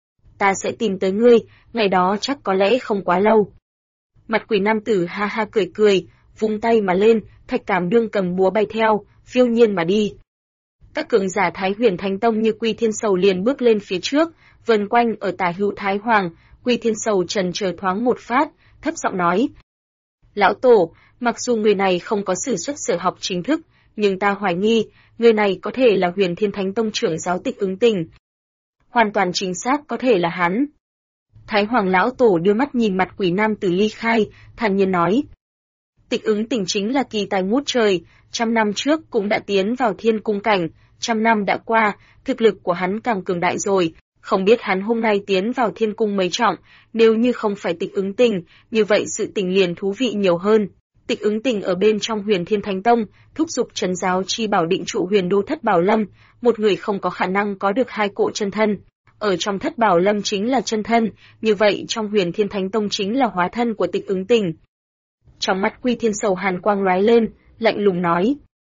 Ta sẽ tìm tới ngươi, ngày đó chắc có lẽ không quá lâu. Mặt quỷ nam tử ha ha cười cười, vung tay mà lên, Thạch Cảm đương cầm búa bay theo, phiêu nhiên mà đi. Các cường giả Thái Huyền Thánh Tông như Quy Thiên Sầu liền bước lên phía trước, vần quanh ở tả hữu Thái Hoàng. Quy Thiên Sầu trần chờ thoáng một phát, thấp giọng nói. Lão Tổ, mặc dù người này không có sử xuất sở học chính thức, nhưng ta hoài nghi, người này có thể là Huyền Thiên Thánh Tông trưởng giáo Tịch Ứng Tình. Hoàn toàn chính xác có thể là hắn. Thái Hoàng lão tổ đưa mắt nhìn mặt quỷ nam tử ly khai, thản nhiên nói. Tịch Ứng Tình chính là kỳ tài ngút trời, 100 năm trước cũng đã tiến vào thiên cung cảnh, 100 năm đã qua, thực lực của hắn càng cường đại rồi, không biết hắn hôm nay tiến vào thiên cung mấy trọng, nếu như không phải Tịch Ứng Tình, như vậy sự tình liền thú vị nhiều hơn. Tịch Ứng Tình ở bên trong Huyền Thiên Thánh Tông, thúc giục trấn giáo chi bảo định trụ Huyền Đô Thất Bảo Lâm, một người không có khả năng có được hai cỗ chân thân. Ở trong Thất Bảo Lâm chính là chân thân, như vậy trong Huyền Thiên Thánh Tông chính là hóa thân của Tịch Ứng Tình. Trong mắt Quy Thiên Sầu hàn quang lóe lên, lạnh lùng nói.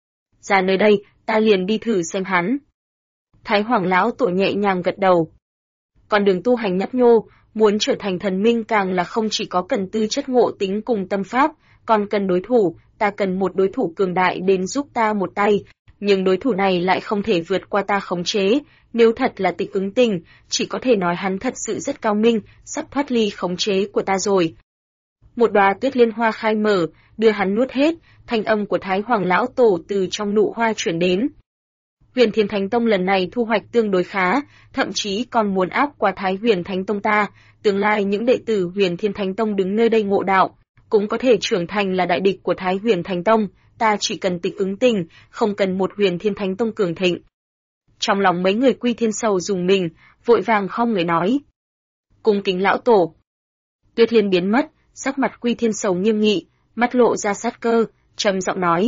Ra nơi đây, ta liền đi thử xem hắn. Thái Hoàng lão tổ nhẹ nhàng gật đầu. Con đường tu hành nhấp nhô, muốn trở thành thần minh càng là không chỉ có cần tư chất ngộ tính cùng tâm pháp, còn cần đối thủ, ta cần một đối thủ cường đại đến giúp ta một tay, nhưng đối thủ này lại không thể vượt qua ta khống chế, nếu thật là Tịch Ứng Tình, chỉ có thể nói hắn thật sự rất cao minh, sắp thoát ly khống chế của ta rồi. Một đóa tuyết liên hoa khai mở, đưa hắn nuốt hết, thanh âm của Thái Hoàng lão tổ từ trong nụ hoa chuyển đến. Huyền Thiên Thánh Tông lần này thu hoạch tương đối khá, thậm chí còn muốn áp qua Thái Huyền Thánh Tông ta, tương lai những đệ tử Huyền Thiên Thánh Tông đứng nơi đây ngộ đạo, cũng có thể trưởng thành là đại địch của Thái Huyền Thánh Tông, ta chỉ cần Tịch Ứng Tình, không cần một Huyền Thiên Thánh Tông cường thịnh. Trong lòng mấy người Quy Thiên Sầu dùng mình, vội vàng không người nói. Cung kính lão tổ. Tuyết Liên biến mất, sắc mặt Quy Thiên Sầu nghiêm nghị, mắt lộ ra sát cơ, trầm giọng nói.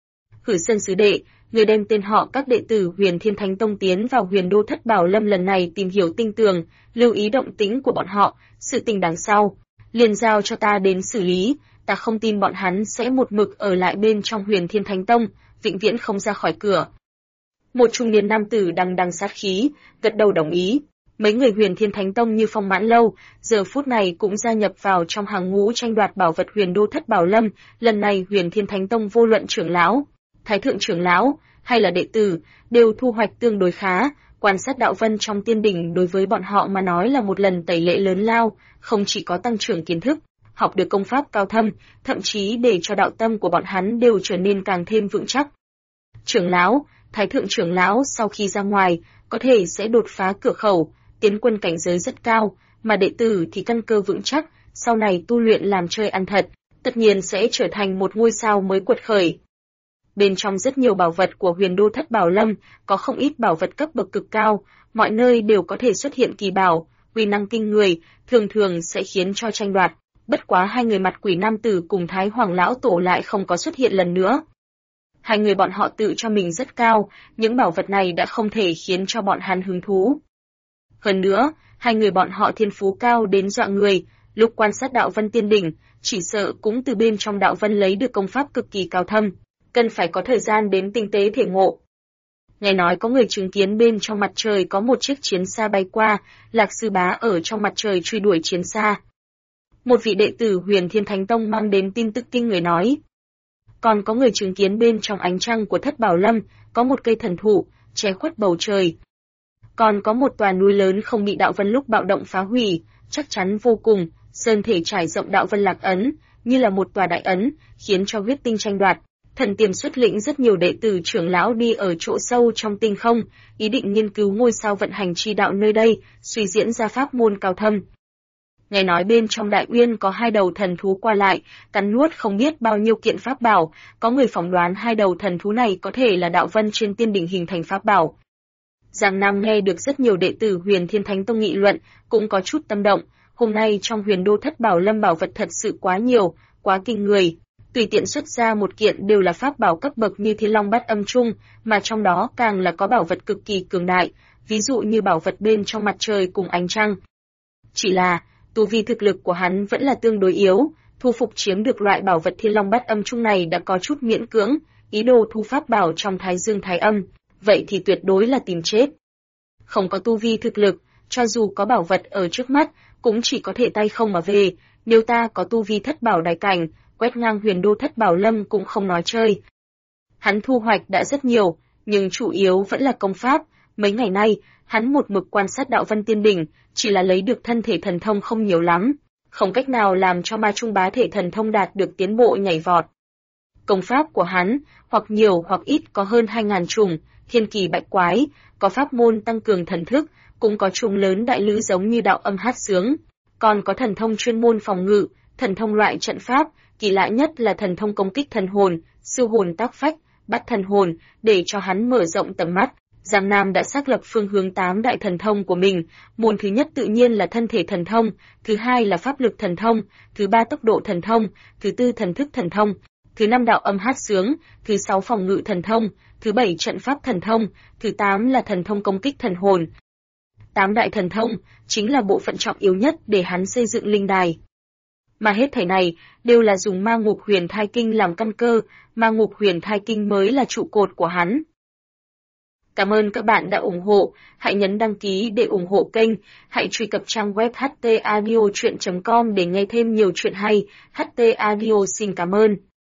Hử Sơn sứ đệ, người đem tên họ các đệ tử Huyền Thiên Thánh Tông tiến vào Huyền Đô Thất Bảo Lâm lần này tìm hiểu tinh tường, lưu ý động tĩnh của bọn họ, sự tình đằng sau, liền giao cho ta đến xử lý, ta không tin bọn hắn sẽ một mực ở lại bên trong Huyền Thiên Thánh Tông, vĩnh viễn không ra khỏi cửa. Một trung niên nam tử đằng đằng sát khí, gật đầu đồng ý. Mấy người Huyền Thiên Thánh Tông như Phong Mãn Lâu, giờ phút này cũng gia nhập vào trong hàng ngũ tranh đoạt bảo vật Huyền Đô Thất Bảo Lâm, lần này Huyền Thiên Thánh Tông vô luận trưởng lão, thái thượng trưởng lão hay là đệ tử đều thu hoạch tương đối khá, quan sát đạo vân trong tiên đỉnh đối với bọn họ mà nói là một lần tẩy lễ lớn lao, không chỉ có tăng trưởng kiến thức, học được công pháp cao thâm, thậm chí để cho đạo tâm của bọn hắn đều trở nên càng thêm vững chắc. Trưởng lão, thái thượng trưởng lão sau khi ra ngoài, có thể sẽ đột phá cửa khẩu, tiến quân cảnh giới rất cao, mà đệ tử thì căn cơ vững chắc, sau này tu luyện làm chơi ăn thật, tất nhiên sẽ trở thành một ngôi sao mới quật khởi. Bên trong rất nhiều bảo vật của Huyền Đô Thất Bảo Lâm, có không ít bảo vật cấp bậc cực cao, mọi nơi đều có thể xuất hiện kỳ bảo, uy năng kinh người, thường thường sẽ khiến cho tranh đoạt. Bất quá hai người mặt quỷ nam tử cùng Thái Hoàng lão tổ lại không có xuất hiện lần nữa. Hai người bọn họ tự cho mình rất cao, những bảo vật này đã không thể khiến cho bọn hắn hứng thú. Hơn nữa, hai người bọn họ thiên phú cao đến dọa người, lúc quan sát đạo vân tiên đỉnh, chỉ sợ cũng từ bên trong đạo vân lấy được công pháp cực kỳ cao thâm, cần phải có thời gian đến tinh tế thể ngộ. Nghe nói có người chứng kiến bên trong mặt trời có một chiếc chiến xa bay qua, Lạc Sư Bá ở trong mặt trời truy đuổi chiến xa. Một vị đệ tử Huyền Thiên Thánh Tông mang đến tin tức kinh người nói. Còn có người chứng kiến bên trong ánh trăng của Thất Bảo Lâm, có một cây thần thụ, che khuất bầu trời. Còn có một tòa núi lớn không bị đạo vân lúc bạo động phá hủy, chắc chắn vô cùng, sơn thể trải rộng đạo vân lạc ấn, như là một tòa đại ấn, khiến cho huyết tinh tranh đoạt. Thần Tiềm xuất lĩnh rất nhiều đệ tử trưởng lão đi ở chỗ sâu trong tinh không, ý định nghiên cứu ngôi sao vận hành chi đạo nơi đây, suy diễn ra pháp môn cao thâm. Nghe nói bên trong đại uyên có hai đầu thần thú qua lại, cắn nuốt không biết bao nhiêu kiện pháp bảo, có người phỏng đoán hai đầu thần thú này có thể là đạo vân trên tiên đỉnh hình thành pháp bảo. Giang Nam nghe được rất nhiều đệ tử Huyền Thiên Thánh Tông nghị luận, cũng có chút tâm động, hôm nay trong Huyền Đô Thất Bảo Lâm bảo vật thật sự quá nhiều, quá kinh người. tùy tiện xuất ra một kiện đều là pháp bảo cấp bậc như Thiên Long Bát Âm Chung, mà trong đó càng là có bảo vật cực kỳ cường đại, ví dụ như bảo vật bên trong mặt trời cùng ánh trăng. Chỉ là, tu vi thực lực của hắn vẫn là tương đối yếu, thu phục chiếm được loại bảo vật Thiên Long Bát Âm Chung này đã có chút miễn cưỡng, ý đồ thu pháp bảo trong Thái Dương Thái Âm, vậy thì tuyệt đối là tìm chết. Không có tu vi thực lực, cho dù có bảo vật ở trước mắt, cũng chỉ có thể tay không mà về, nếu ta có tu vi thất bảo đại cảnh, quét ngang Huyền Đô Thất Bảo Lâm cũng không nói chơi. Hắn thu hoạch đã rất nhiều, nhưng chủ yếu vẫn là công pháp, mấy ngày nay, hắn một mực quan sát đạo văn tiên đỉnh, chỉ là lấy được thân thể thần thông không nhiều lắm, không cách nào làm cho ma trung bá thể thần thông đạt được tiến bộ nhảy vọt. Công pháp của hắn, hoặc nhiều hoặc ít có hơn 2.000 chủng, thiên kỳ bạch quái, có pháp môn tăng cường thần thức, cũng có chủng lớn đại lữ giống như đạo âm hát xướng, còn có thần thông chuyên môn phòng ngự, thần thông loại trận pháp, kỳ lạ nhất là thần thông công kích thần hồn, siêu hồn tác phách, bắt thần hồn, để cho hắn mở rộng tầm mắt. Giang Nam đã xác lập phương hướng 8 đại thần thông của mình, môn thứ nhất tự nhiên là thân thể thần thông, thứ hai là pháp lực thần thông, thứ ba tốc độ thần thông, thứ tư thần thức thần thông, thứ năm đạo âm hát xướng, thứ sáu phòng ngự thần thông, thứ bảy trận pháp thần thông, thứ 8 là thần thông công kích thần hồn. 8 đại thần thông chính là bộ phận trọng yếu nhất để hắn xây dựng linh đài. Mà hết thảy này đều là dùng Ma Ngục Huyền Thai Kinh làm căn cơ, Ma Ngục Huyền Thai Kinh mới là trụ cột của hắn. Cảm ơn các bạn đã ủng hộ, hãy nhấn đăng ký để ủng hộ kênh, hãy truy cập trang web htaudio.com để nghe thêm nhiều chuyện hay. HT Audio xin cảm ơn.